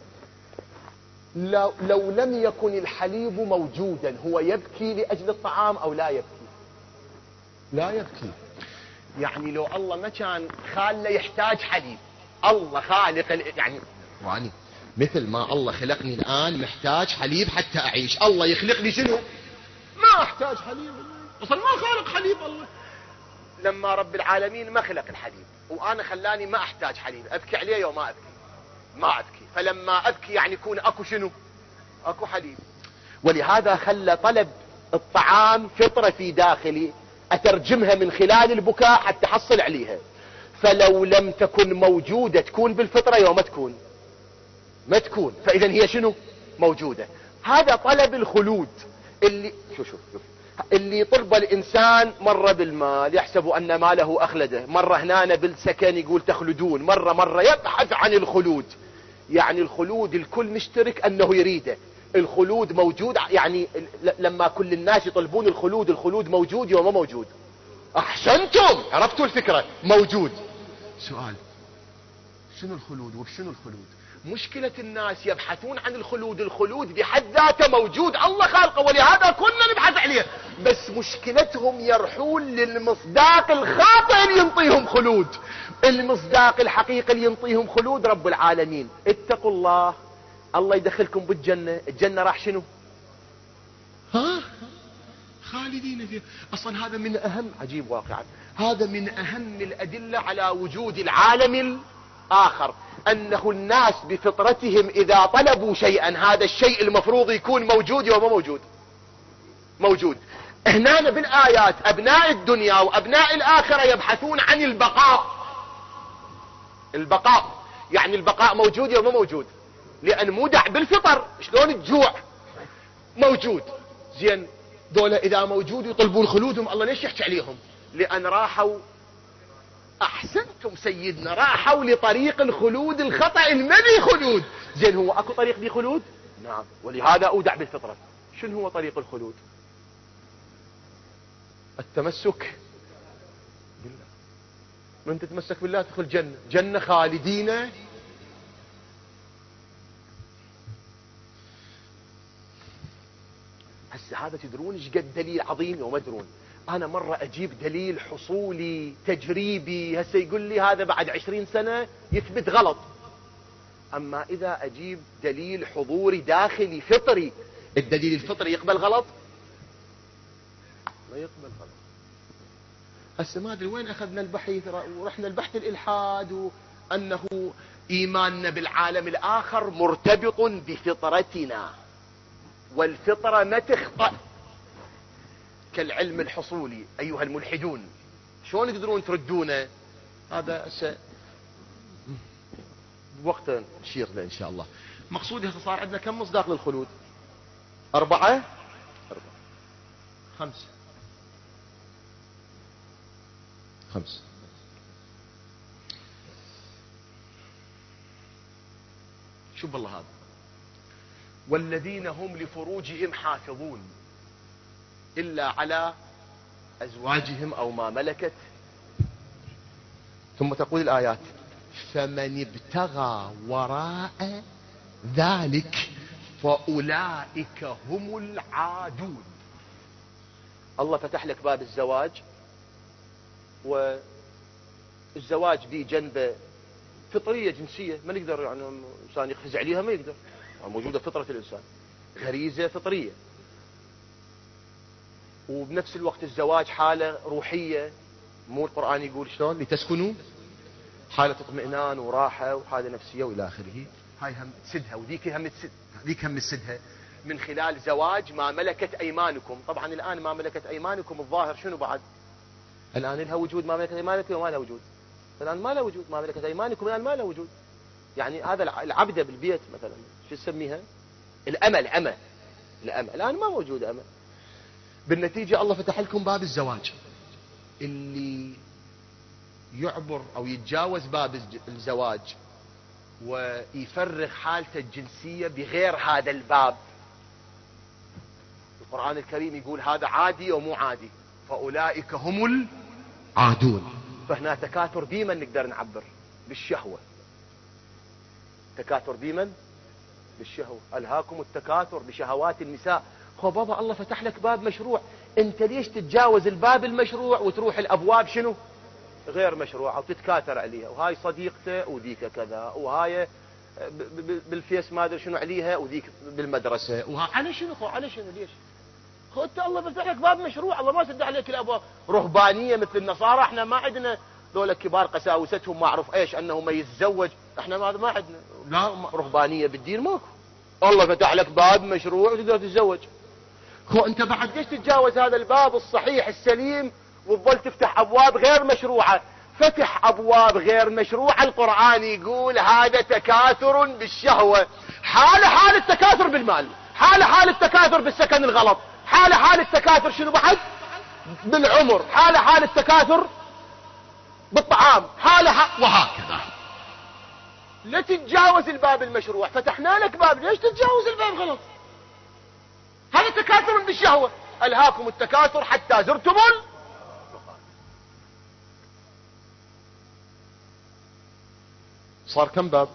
لو لم يكن الحليب موجودا هو يبكي لأجل الطعام أو لا يبكي؟ لا يبكي. يعني لو الله ما كان خاله يحتاج حليب، الله خالق يعني مثل ما الله خلقني الآن محتاج حليب حتى أعيش، الله يخلق لي شنو؟ ما أحتاج حليب. أصلا ما خالق حليب الله. لما رب العالمين ما خلق الحليب وأنا خلاني ما أحتاج حليب، أبكي عليه وما أبكي؟ ما أبكي. فلما أبكي يعني يكون أكو شنو؟ أكو حليب. ولهذا خلى طلب الطعام فطرة في داخلي أترجمها من خلال البكاء حتى أحصل عليها. فلو لم تكن موجودة تكون بالفطرة يوم ما تكون؟ ما تكون. فإذا هي شنو؟ موجودة. هذا طلب الخلود اللي شوف اللي طلب الإنسان مرة بالمال يحسب أن ماله أخلده، مرة هنا بالسكن يقول تخلدون، مرة يبحث عن الخلود. يعني الخلود الكل مشترك أنه يريده، الخلود موجود. يعني لما كل الناس يطلبون الخلود، الخلود موجود يوم ما موجود. أحسنتم، عرفتوا الفكرة، موجود. سؤال، شنو الخلود وشنو الخلود؟ مشكلة الناس يبحثون عن الخلود، الخلود بحد ذاته موجود، الله خالقه، ولهذا كلنا نبحث عليه. بس مشكلتهم يرحون للمصداق الخاطئ اللي ينطيهم خلود. المصداق الحقيقي اللي ينطيهم خلود رب العالمين. اتقوا الله، الله يدخلكم بالجنة. الجنة راح شنو؟ خالدين فيها. اصلا هذا من اهم، عجيب واقعا، هذا من اهم الادلة على وجود العالم الاخر، انه الناس بفطرتهم اذا طلبوا شيئا هذا الشيء المفروض يكون موجود يوم موجود. موجود. هنا بالايات ابناء الدنيا وابناء الاخرة يبحثون عن البقاء. البقاء يعني البقاء موجود يوم موجود، لان مودع بالفطر. شلون الجوع موجود، زين دولة اذا موجود يطلبون خلودهم، الله ليش يحكي عليهم؟ لان راحوا، احسنتم سيدنا، راحوا لطريق الخلود الخطأ المبي خلود. زين هو اكو طريق بي خلود؟ نعم، ولهذا اودع بالفطرة. شنو هو طريق الخلود؟ التمسك بالله. من تتمسك بالله تدخل جنة، جنة خالدين. هسه هذا تدرون ايش قد دليل عظيم وما تدرون. انا مرة اجيب دليل حصولي تجريبي، هسه يقول لي هذا بعد 20 سنة يثبت غلط. اما اذا اجيب دليل حضوري داخلي فطري، الدليل الفطري يقبل غلط؟ ما يقبل غلط. هسه ما ادري وين اخذنا البحث، ورحنا البحث الالحاد، وانه ايماننا بالعالم الاخر مرتبط بفطرتنا، والفطرة ما تخطأ كالعلم الحصولي. ايها الملحدون، شلون تقدرون تردونه؟ هذا وقت نشير له ان شاء الله. مقصودي هسه صار عندنا كم مصداق للخلود؟ 4 5 شوف بالله هذا. والذين هم لفروجهم حافظون إلا على أزواجهم أو ما ملكت. ثم تقول الآيات: فمن ابتغى وراء ذلك فأولئك هم العادون. الله فتح لك باب الزواج، والزواج به جنبه فطرية جنسية ما نقدر يعني إنسان يقفز عليها، ما يقدر، موجودة فطرة الإنسان، غريزة فطرية. وبنفس الوقت الزواج حالة روحية، مو القرآن يقول شلون لتسكنوا، حالة اطمئنان وراحة وحالة نفسية وإلى آخره. هاي هم تسدها وذيك هم تسد، ذيك هم تسدها من خلال زواج ما ملكت أيمانكم. طبعا الآن ما ملكت أيمانكم الظاهر شنو بعد؟ الآن لها وجود ما ملكت أيمانكم وما لها وجود. الآن ما لها وجود ما ملكت أيمانكم، الآن ما لها وجود. يعني هذا العبدة بالبيت مثلا شو تسميها؟ الأمل، الأمل الآن ما موجود أمل. بالنتيجة الله فتح لكم باب الزواج. اللي يعبر أو يتجاوز باب الزواج ويفرغ حالته الجنسية بغير هذا الباب، القرآن الكريم يقول هذا عادي ومو عادي، فأولئك هم العادون. فهنا تكاثر ديما نقدر نعبر بالشهوة، تكاثر ديما بالشهوة. ألهاكم التكاثر بشهوات النساء. خو بابا الله فتح لك باب مشروع، انت ليش تتجاوز الباب المشروع وتروح الابواب شنو غير مشروعة وتتكاثر عليها؟ وهاي صديقته وذيك كذا، وهاي بالفيس ما ادري شنو عليها، وذيك بالمدرسة، وها على شنو خو على شنو ليش؟ خو انت الله فتح لك باب مشروع، الله ما سد عليك الابواب. رهبانية مثل النصارى، احنا ما عندنا ذولا كبار قساوستهم ما اعرف ايش انه ما يتزوج، احنا ما عندنا لا رهبانية بالدين ماكو. الله فتح لك باب مشروع وتقدر تتزوج. خو انت بعد ليش تتجاوز هذا الباب الصحيح السليم وتظل تفتح ابواب غير مشروعة؟ فتح ابواب غير مشروعة. القرآن يقول هذا تكاثر بالشهوة، حال التكاثر بالمال، حال التكاثر بالسكن الغلط، حال التكاثر شنو بعد؟ بالعمر، حال التكاثر بالطعام، وهكذا. لا تتجاوز الباب المشروع، فتحنا لك باب، ليش تتجاوز الباب؟ غلط. هذا تكاثر بالشهوة. ألهاكم التكاثر حتى زرتم صار كم باب؟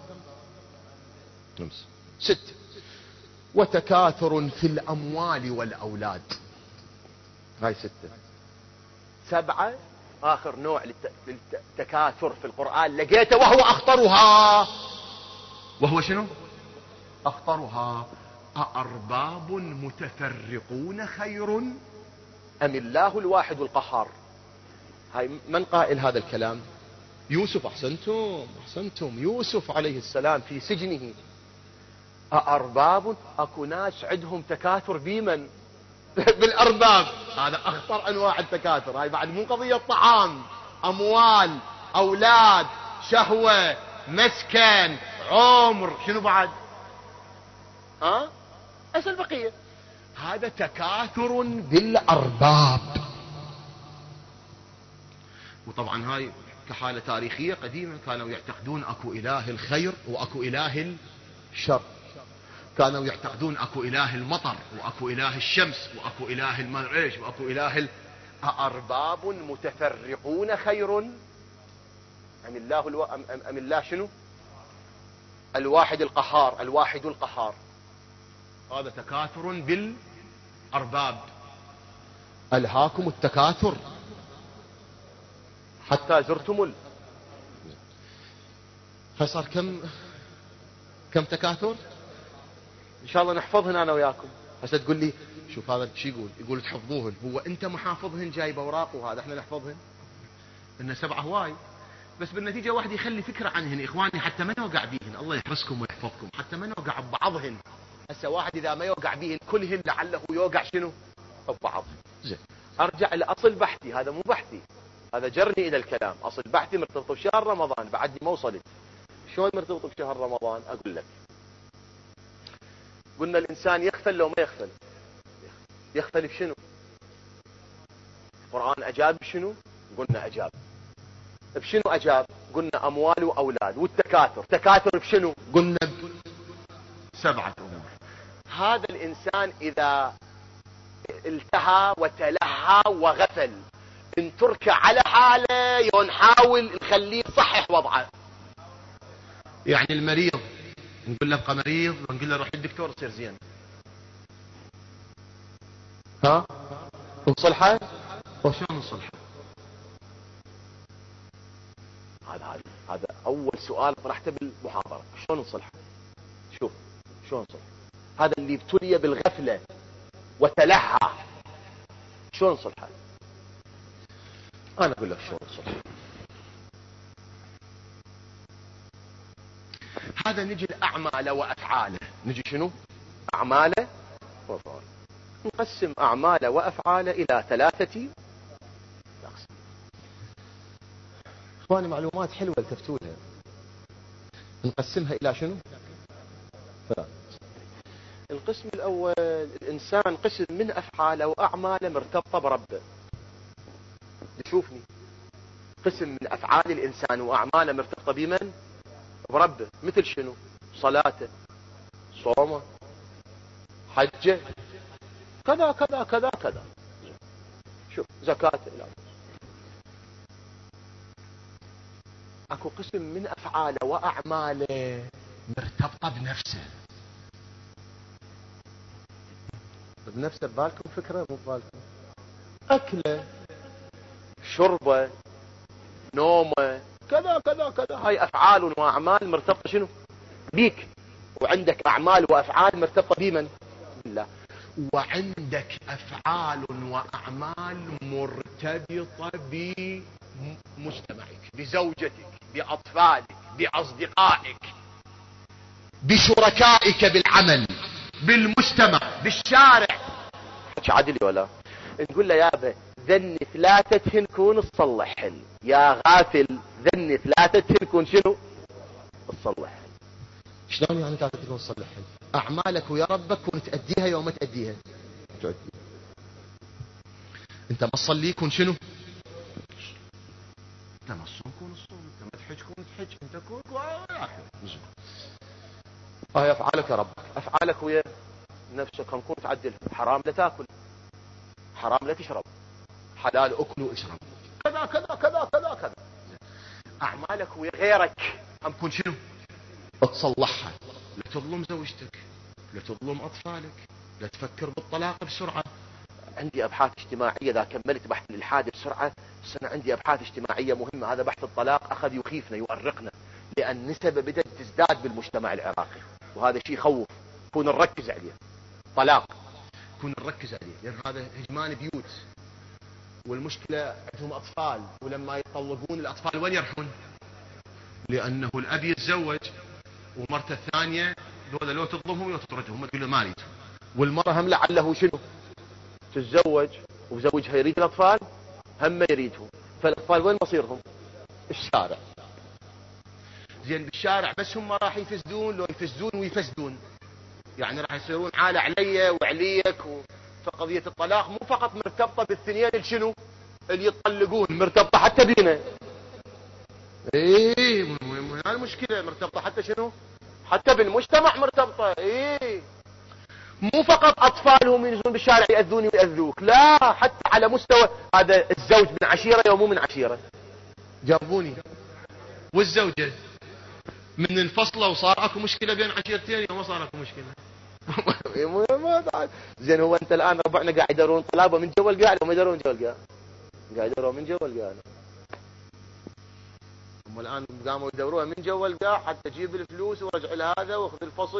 6. وتكاثر في الأموال والأولاد، هاي 6. 7 آخر نوع للتكاثر في القرآن لقيته وهو أخطرها. وهو شنو؟ أخطرها. أأرباب متفرقون خير أم الله الواحد القهار. هاي من قائل هذا الكلام؟ يوسف. أحسنتم. يوسف عليه السلام في سجنه. أأرباب، أكو ناس عندهم تكاثر بمن؟ بالأرباب. هذا أخطر أنواع التكاثر. هاي بعد مو قضية طعام، أموال، أولاد، شهوة، مسكن، عمر، شنو بعد؟ أسأل بقية. هذا تكاثر بالأرباب. وطبعا هاي كحالة تاريخية قديمة كانوا يعتقدون أكو إله الخير وأكو إله الشر. كانوا يعتقدون أكو إله المطر وأكو إله الشمس وأكو إله المرعيش وأكو إله أأرباب متفرقون خير أم الله شنو؟ الواحد القهار. الواحد القهار. هذا تكاثر بالأرباب. ألهاكم التكاثر حتى زرتم فصار كم تكاثر؟ ان شاء الله نحفظهن انا وياكم. هسه تقول لي شوف هذا شو يقول تحفظوهن. هو انت محافظهن جايب اوراق وهذا احنا نحفظهن؟ ان 7 هواي، بس بالنتيجة واحد يخلي فكرة عنهن اخواني حتى ما يوقع بيهن. الله يحرسكم ويحفظكم حتى ما نوقع ببعضهن. هسه واحد اذا ما يوقع بيهن كلهن لعله يوقع شنو؟ ببعض. زين، ارجع لاصل بحثي. هذا مو بحثي، هذا جرني الى الكلام. اصل بحثي مرتبط بشهر رمضان، بعدني ما وصلت. شلون مرتبط بشهر رمضان؟ اقول لك. قلنا الانسان يغفل لو ما يغفل. يغفل بشنو؟ القرآن اجاب بشنو؟ قلنا اجاب. بشنو اجاب؟ قلنا اموال واولاد. والتكاثر تكاثر بشنو؟ قلنا 7 امور. هذا الانسان اذا التهى وتلهى وغفل نتركه على حاله ونحاول نخليه يصحح وضعه. يعني المريض نقول له ابقى مريض ونقول له روح للدكتور تصير زين. نصلحه؟ وشلون نصلحه؟ هذا اول سؤال طرحته بالمحاضره. شلون نصلحه؟ شوف شلون نصلحه. هذا اللي ابتلي بالغفله وتلهى شلون نصلحه؟ انا اقول لك شلون نصلحه. هذا نجي الأعمال وأفعاله. نجي شنو؟ أعماله وأفعاله. نقسم أعماله وأفعاله إلى 3 أقسام. إخواني معلومات حلوة التفتوا لها. نقسمها إلى شنو؟ 3. القسم الأول الإنسان قسم من أفعاله وأعماله مرتبطة بربه. تشوفني قسم من أفعال الإنسان وأعماله مرتبطة بمن؟ بربه. مثل شنو؟ صلاته، صومه، حجه، كذا كذا كذا كذا. شوف زكاته. لا. اكو قسم من افعاله واعماله مرتبطه بنفسه. بنفسه ببالكم فكره مو ببالكم؟ اكله، شربه، نومه، كذا كذا كذا. هاي افعال واعمال مرتبطه شنو؟ بيك. وعندك اعمال وافعال مرتبطه بمن؟ بالله. وعندك افعال واعمال مرتبطه بمجتمعك، بزوجتك، باطفالك، باصدقائك، بشركائك بالعمل، بالمجتمع، بالشارع. عدل ولا؟ تقول له يابا ذن 3 تهنكون تصلحهن. يا غافل ذن 3 تهنكون شنو؟ تصلحهن. شلون يعني 3 تهنكون تصلحهن؟ اعمالك ويا ربك كون تأديها يوم تأديها. انت ما تصلي كون شنو؟ انت ما تصوم كون الصوم، انت ما تحج كون تحج، انت كون هاي افعالك يا ربك، افعالك ويا نفسك هم كون تعدلها. حرام لا تاكل، حرام لا تشرب، حلال اكل واشرب، كذا كذا كذا كذا كذا. اعمالك ويا غيرك هم كون شنو؟ تصلحها. لا تظلم زوجتك، لا تظلم اطفالك، لا تفكر بالطلاق بسرعة. عندي ابحاث اجتماعية، اذا كملت بحث الالحاد بسرعة، بس انا عندي ابحاث اجتماعية مهمة. هذا بحث الطلاق اخذ يخيفنا يؤرقنا، لان نسبة بدأت تزداد بالمجتمع العراقي، وهذا شيء يخوف. كون نركز عليه طلاق، كون نركز عليه، لان هذا هجمان بيوت، والمشكلة عندهم اطفال، ولما يطلقون الاطفال وين يرحون؟ لانه الاب يتزوج ومرته الثانية ذولا لو تظلمهم لو تطردهم تقول له ما اريد، والمرأة هم لعله شنو؟ تتزوج وزوجها يريد الاطفال، هم يريدهم، فالاطفال وين مصيرهم؟ الشارع. زين بالشارع بس هم راح يفسدون، لو يفسدون ويفسدون، يعني راح يصيرون عالة علي وعليك فقضية الطلاق مو فقط مرتبطة بالاثنين الشنو اللي يطلقون، مرتبطة حتى بينا. ايه المشكلة مرتبطة حتى شنو؟ حتى بالمجتمع مرتبطة. ايه مو فقط اطفالهم ينزلون بالشارع يأذوني ويأذوك، لا، حتى على مستوى هذا الزوج من عشيرة يوم مو من عشيرة. جاوبوني. والزوجة من انفصلوا وصار اكو مشكلة بين عشيرتين يوم ما صار اكو مشكلة. زين هو انت الان ربعنا قاعد يدورون طلابه من جوا القاع ولا ما يدورون جوا القاع؟ قاعد يدورون من جوا القاع. هم الان قاموا يدوروها من جوا القاع حتى تجيب الفلوس ورجع لهذا واخذ الفصل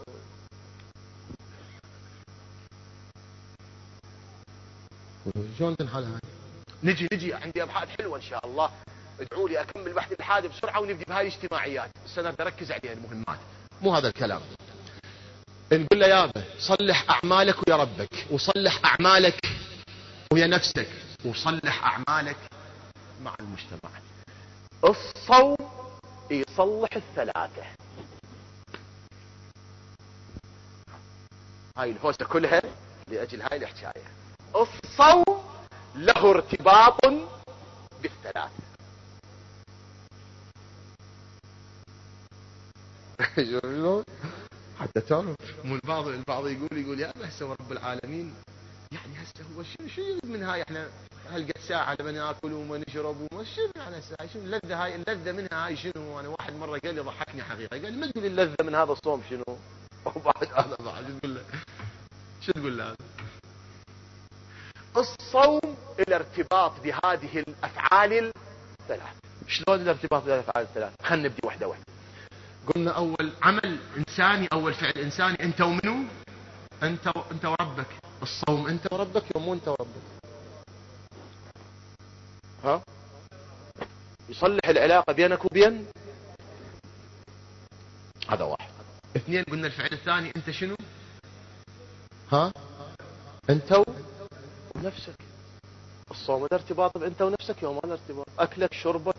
شلون تنحل هاي؟ نجي عندي ابحاث حلوه ان شاء الله. ادعوا لي اكمل بحث الحادث بسرعه ونبدي بهاي الاجتماعيات، بس انا بدي اركز عليها المهمات، مو هذا الكلام. نقول له يابا صلح اعمالك ويا ربك، وصلح اعمالك ويا نفسك، وصلح اعمالك مع المجتمع. الصوم يصلح الثلاثه. هاي الهوسه كلها لاجل هاي الحكايه. الصوم له ارتباط بالثلاثه. حتى تعرف مو البعض يقول يا هسه رب العالمين يعني هسه هو شو يريد من هاي؟ احنا هالقد ساعه لما ناكل وما نشرب وما شنو يعني هسه شنو اللذه هاي؟ اللذه منها هاي شنو؟ انا واحد مره قال لي ضحكني حقيقه، قال لي ما تقول اللذه من هذا الصوم شنو؟ وبعد هذا بعد تقول له شو تقول له؟ الصوم الارتباط بهذه الافعال الثلاث. شلون الارتباط بالافعال الثلاث؟ خلينا نبدي واحده واحده. قلنا اول عمل انساني، اول فعل انساني انت ومنو؟ انت وربك. الصوم انت وربك يوم مو انت وربك. ها يصلح العلاقه بينك وبين، هذا واحد. اثنين قلنا الفعل الثاني انت شنو؟ ها انت ونفسك. الصوم هذا ارتباط بانت ونفسك يوم هذا ارتباط، اكلك شربك،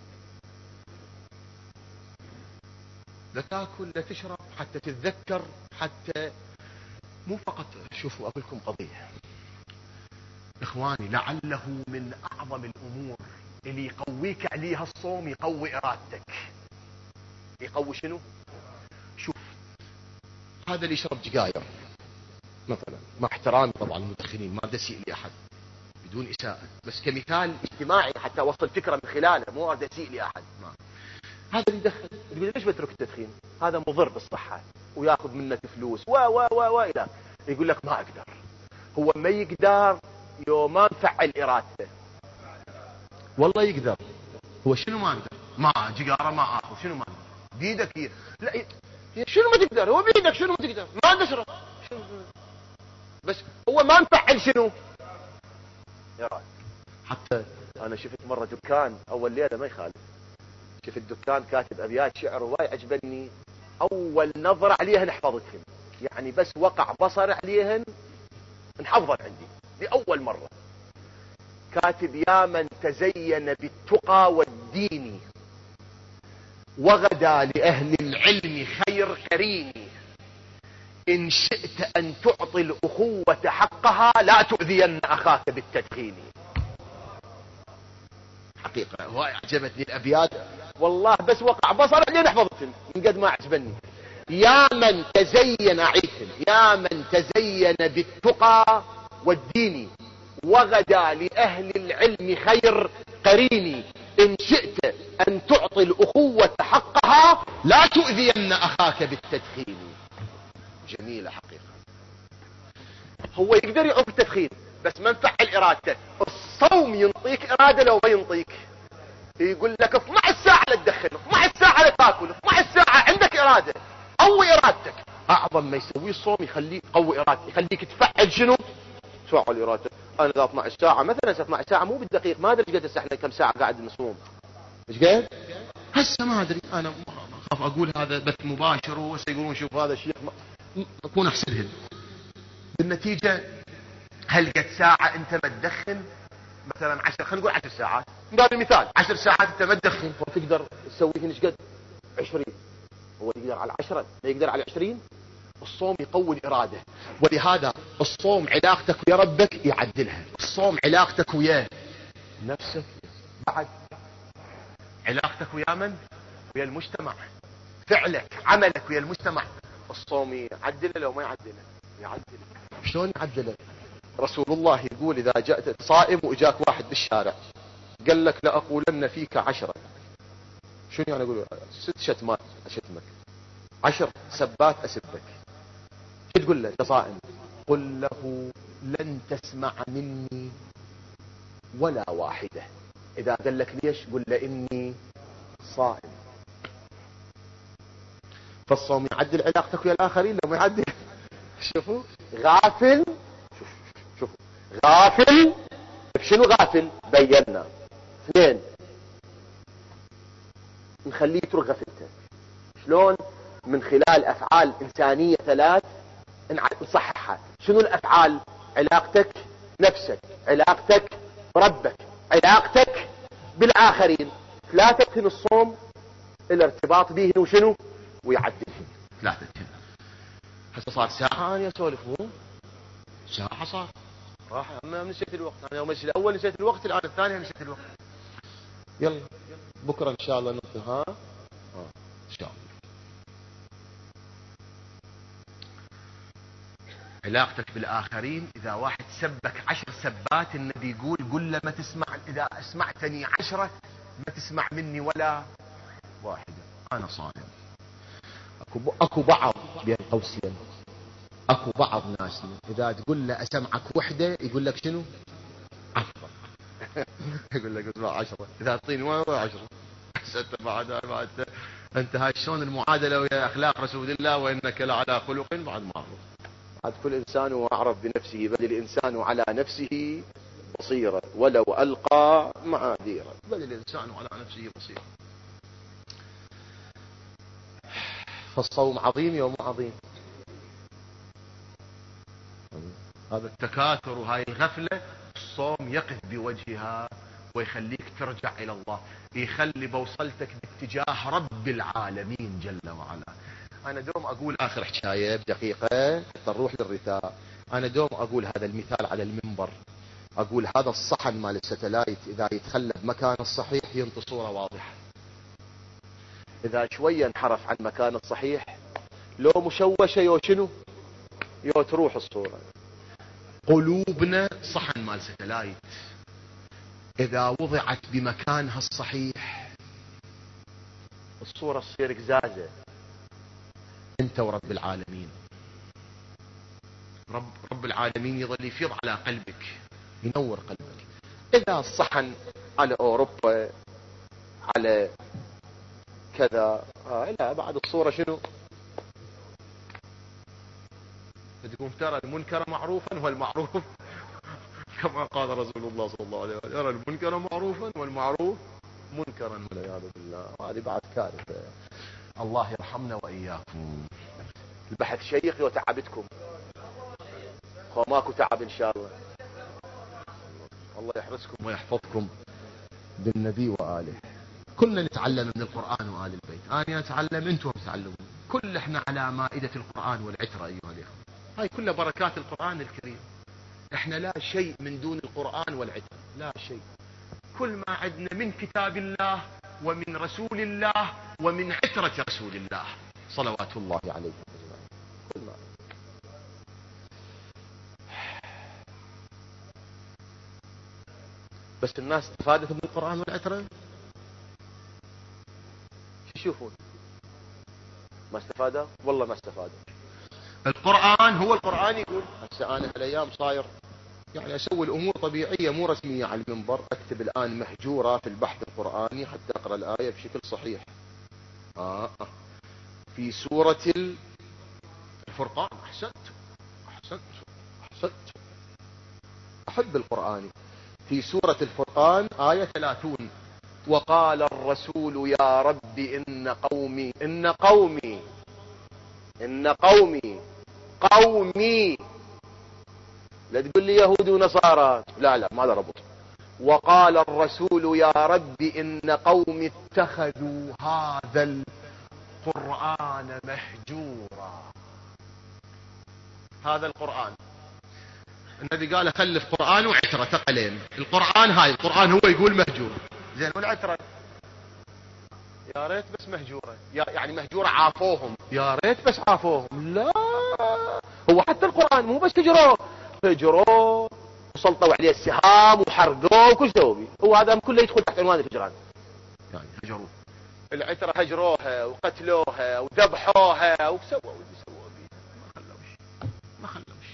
لا تاكل لا تشرب حتى تتذكر، حتى مو فقط. شوفوا اقول لكم قضيه اخواني، لعله من اعظم الامور اللي يقويك عليها الصوم، يقوي ارادتك. يقوي شنو؟ شوف هذا اللي يشرب سجاير مثلا، مع احترامي طبعا المدخنين، ما بدي اسيء لاحد بدون اساءه، بس كمثال اجتماعي حتى اوصل فكره من خلاله، مو اريد اسيء لاحد. هذا اللي يدخن تقول ليش بترك التدخين؟ هذا مضر بالصحه وياخذ منك فلوس و الى، يقول لك ما اقدر. هو ما يقدر يوم ما نفعل ارادته. والله يقدر. هو شنو ما اقدر؟ ما جيجاره ما اخذ، شنو ما اقدر؟ بيدك لا شنو ما تقدر؟ هو بيدك شنو ما تقدر؟ ما تشرب بس هو ما نفعل شنو؟ إرادة. حتى انا شفت مره دكان اول ليله ما يخالف، شفت دكان كاتب ابيات شعر واي عجبني، اول نظره عليهن حفظتهن، يعني بس وقع بصر عليهن انحفظت عندي لاول مره. كاتب يا من تزين بالتقى والدين وغدا لاهل العلم خير كريم، إن شئت أن تعطي الأخوة حقها لا تؤذين أخاك بالتدخين. حقيقة هو عجبتني الأبيات والله بس وقع بصر لين حفظتن من قد ما عجبني. يا من تزين عيثم، يا من تزين بالتقى والدين، وغدا لأهل العلم خير قريني. إن شئت أن تعطي الأخوة حقها لا تؤذين أخاك بالتدخين. جميلة حقيقة. هو يقدر يعوق التدخين بس ما نفعل إرادته. الصوم ينطيك إرادة لو ما ينطيك. يقول لك 12 ساعة لا تدخن، 12 ساعة لا تاكل، 12 ساعة عندك إرادة، قوي إرادتك. أعظم ما يسوي الصوم يخليك قوي إرادتك، يخليك تفعل شنو؟ تفعل إرادتك. أنا إذا 12 ساعة مثلا 12 ساعة مو بالدقيق، ما أدري ايش قد احنا كم ساعة قاعد نصوم. ايش قد؟ هسه ما أدري، أنا أخاف أقول هذا بث مباشر وسيقولون شوف هذا الشيخ أكون أحسدهم. بالنتيجة هل قد ساعة أنت ما تدخن مثلا 10، خلينا نقول 10 ساعات بهذا المثال، 10 ساعات أنت ما تدخن وتقدر تسوي ايش قد؟ 20. هو يقدر على 10 ما يقدر على 20. الصوم يقوي الإرادة، ولهذا الصوم علاقتك ويا ربك يعدلها، الصوم علاقتك ويا نفسك بعد، علاقتك ويا من؟ ويا المجتمع، فعلك عملك ويا المجتمع. الصوم يعدله لو ما يعدله؟ يعدله. شلون يعدله؟ رسول الله يقول إذا جاءت صائم وإجاك واحد بالشارع قال لك لأقولن فيك 10، شنو يعني أقول 6 شتمات أشتمك، 10 سبات أسبك، شو تقول له أنت صائم؟ قل له لن تسمع مني ولا واحدة. إذا قال لك ليش قل له إني صائم. فالصوم يعدل علاقتك ويا الآخرين لو ما يعدل. شوفوا غافل، شوفوا غافل. شنو غافل؟ بينا 2 نخليه يترك غفلته. شلون؟ من خلال أفعال إنسانية 3 نصححها. شنو الأفعال؟ علاقتك نفسك، علاقتك بربك، علاقتك بالآخرين. 3 الصوم الارتباط بهن وشنو؟ ويعدلهن. 3 هسه صار ساعة أنا أسولف مو ساعة صار راح. ما نسيت الوقت أنا، يوم الأول نسيت الوقت، الآن الثاني نسيت الوقت. يلا بكرة إن شاء الله نقطة. ها إن شاء الله. علاقتك بالآخرين، إذا واحد سبك 10 سبات النبي يقول قل له ما تسمع، إذا أسمعتني 10 ما تسمع مني ولا واحدة، أنا صائم. أكو بعض بين قوسين، أكو بعض ناس إذا تقول له أسمعك وحدة يقول لك شنو؟ 10. يقول لك اسمع 10، إذا تعطيني 10. أنت بعد أنت هاي شلون المعادلة ويا أخلاق رسول الله وإنك لعلى خلق بعد معروف. عاد كل إنسان أعرف بنفسه، بل الإنسان على نفسه بصيرة ولو ألقى معاذيرا. بل الإنسان على نفسه بصيرة. فالصوم عظيم يوم عظيم. هذا التكاثر وهاي الغفلة، الصوم يقف بوجهها ويخليك ترجع إلى الله، يخلي بوصلتك باتجاه رب العالمين جل وعلا. أنا دوم أقول آخر حكاية بدقيقة نروح للرثاء. أنا دوم أقول هذا المثال على المنبر، أقول هذا الصحن مال الستلايت إذا يتخلى بمكان الصحيح ينطي صورة واضحة. إذا شوية انحرف عن مكان الصحيح لو مشوشة يو شنو يو تروح الصورة. قلوبنا صحن مال ستلايت، إذا وضعت بمكانها الصحيح الصورة تصير قزازة. انت ورب العالمين، رب العالمين يظل يفيض على قلبك، ينور قلبك. إذا الصحن على أوروبا على كذا لا بعد الصورة شنو؟ تقوم ترى المنكر معروفا والمعروف كما قال رسول الله صلى الله عليه وسلم، يرى المنكر معروفا والمعروف منكرا والعياذ بالله. هذه بعد كارثة. الله يرحمنا وإياكم. البحث شيق وتعبتكم، وماكو تعب إن شاء الله. الله يحرسكم ويحفظكم بالنبي وآله. كلنا نتعلم من القرآن وآل البيت. أنا أتعلم، أنتم تتعلمون. كل احنا على مائدة القرآن والعترة أيها الإخوة. هاي كلها بركات القرآن الكريم. احنا لا شيء من دون القرآن والعترة، لا شيء. كل ما عدنا من كتاب الله ومن رسول الله ومن عترة رسول الله صلوات الله عليه أجمعين. كل ما بس الناس استفادت من القرآن والعترة. شو يشوفون؟ ما استفادوا؟ والله ما استفادوا. القرآن هو القرآن يقول. هسه أنا هالأيام صاير يعني أسوي الأمور طبيعية مو رسمية على المنبر، أكتب الآن مهجورة في البحث القرآني حتى أقرأ الآية بشكل صحيح. في سورة الفرقان. أحسنت أحسنت أحسنت. أحب القرآن. في سورة الفرقان آية 30: وقال الرسول يا رب إن قومي لا تقول لي يهود ونصارى، لا ما له ربط. وقال الرسول يا رب إن قومي اتخذوا هذا القرآن مهجورا. هذا القرآن الذي قال خلف قرآن وعترة ثقلين. القرآن هو يقول مهجور. زين والعترة يا ريت بس مهجورة، يعني مهجورة عافوهم، يا ريت بس عافوهم. لا، هو حتى القرآن مو بس هجروه وسلطوا عليه السهام وحرقوه وكل سووا بيه. هو هذا كله يدخل تحت عنوان الهجران. يعني هجروه. العترة هجروها وقتلوها وذبحوها وسووا بيه. ما خلوش.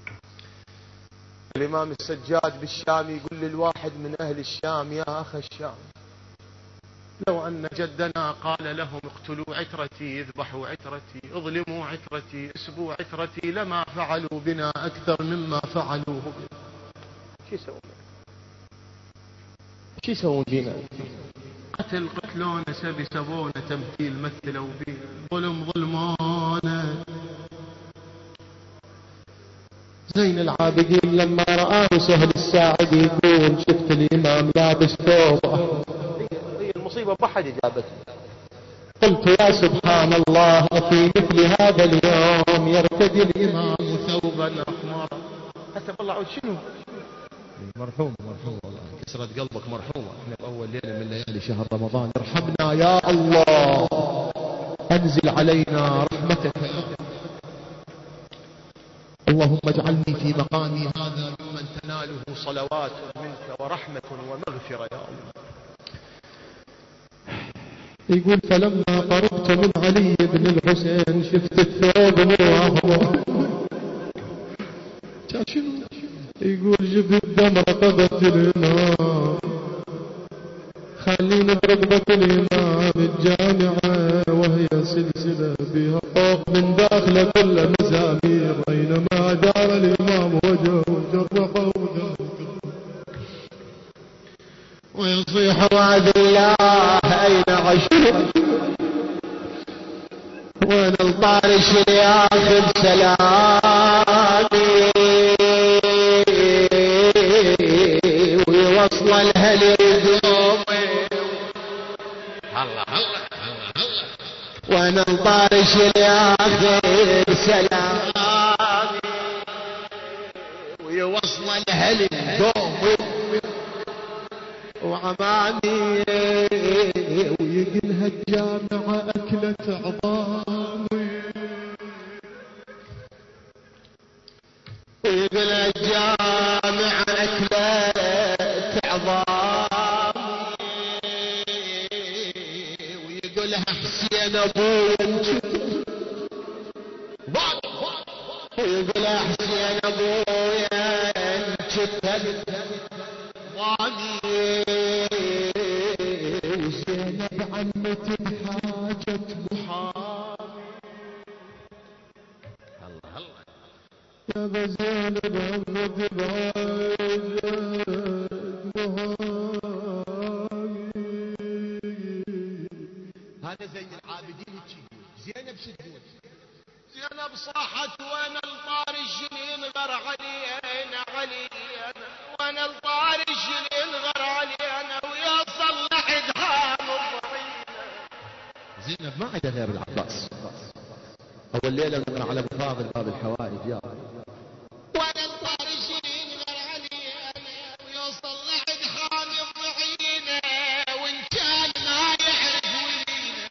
الإمام السجاد بالشام يقول للواحد من أهل الشام: يا أخ الشام، لو أن جدنا قال لهم اقتلوا عترتي، اذبحوا عترتي، اظلموا عترتي، اسبوا عترتي، لما فعلوا بنا أكثر مما فعلوا بنا. شو يسوون فينا؟ قتلونا، سبونا، تمثيل مثلوا بي، ظلمونا. زين العابدين لما رآه سهل الساعد يقول: شفت الإمام لابس ثوبه. هي المصيبة ما حد إجابته. قلت: يا سبحان الله، في مثل هذا اليوم يرتدي الإمام ثوبا أحمر. حتى والله عود شنو؟ مرحوم والله، كسرت قلبك مرحومة. احنا بأول ليلة من ليالي شهر رمضان، ارحمنا يا الله، أنزل علينا رحمتك. اللهم اجعلني في مقامي هذا ممن تناله صلوات منك ورحمة ومغفرة يا الله. يقول: فلما قربت من علي بن الحسين شفت الثوب مواهبه. يقول: جبت الدم رقبة الإمام، خلينا برقبة الإمام الجامعة وهي سلسلة بها فوق من داخل كل مزامير، أينما دار الإمام وجهه جرحه ويصيح: وعد الله أين عشر، وين الطارش ياخذ سلامي، ويوصل الهل يدومي. وين الطارش ياخذ سلامي، ويوصل الهل يدومي وعمامي، ويقلها الجامعة أكلت عظامي، ويقلها الجامعة أكلت عظامي، ويقلها حسين أبويا، ويقلها حسين أبويا انشتت ضامي، وزينب عمتي بحاجة محامي. الله يا بزينب عمتي بحاجة محامي. هذا زين العابدين زينب سدود. زينب صاحت: وين الطارش ينغر علينا علينا، وين الطارش ينغر علينا، ويصل لحد هام الضرينا. زينب ما عندها غير العباس، أول ليلة نقرأ على أبو فاضل باب الحوائج يا وانا الطارشين غير علي ويوصل لعد حامي الضعينة وان كان ما يعرف ولينا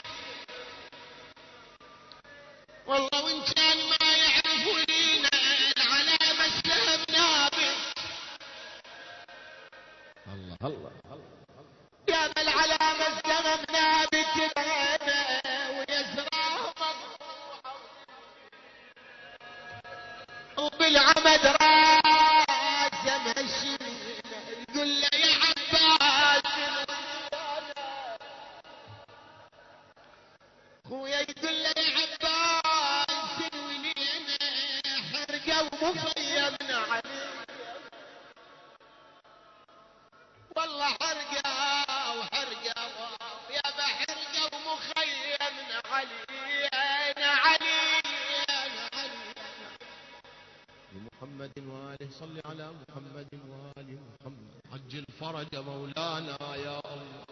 والله وان كان ما يعرف ولينا العلامة السهم نابت الله الله يا ما العلامة السهم نابت بعينه ويسراه مقطوع وبالعمد راسم هالشمينة يقول له يا عباس خويا يقول له يا عباس الولينا حرقة ومخيمنا عليه والله حرقة وحرقة يا بحرقة ومخيمنا علي أنا علي أنا علي محمد وآله صل على محمد وآل محمد عجل فرج مولانا يا الله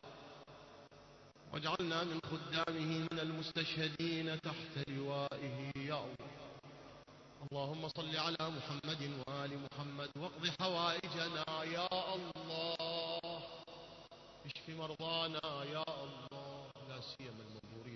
واجعلنا من خدامه من المستشهدين تحت لوائه يا الله اللهم صل على محمد وآل محمد واقض حوائجنا يا الله اشف مرضانا يا الله لا سيما المنظورين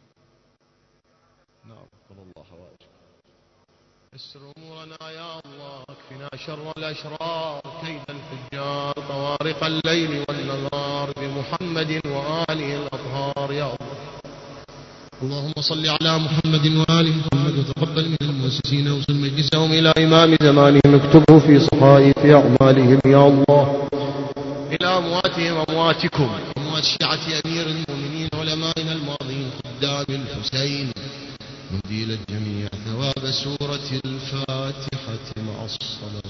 نعم قضى الله حوائجنا يسر امورنا يا الله اكفنا شر الاشرار كيد الفجار طوارق الليل والنهار بمحمد واله الاطهار يا الله اللهم صل على محمد وآل محمد وتقبل من المؤسسين وصل مجلسهم إلى إمام زمانهم اكتبه في صحائف أعمالهم يا الله إلى أمواتهم أمواتكم أموات شيعة أمير المؤمنين علمائنا الماضين خدام الحسين نهدي للجميع ثواب سورة الفاتحة مع الصلاة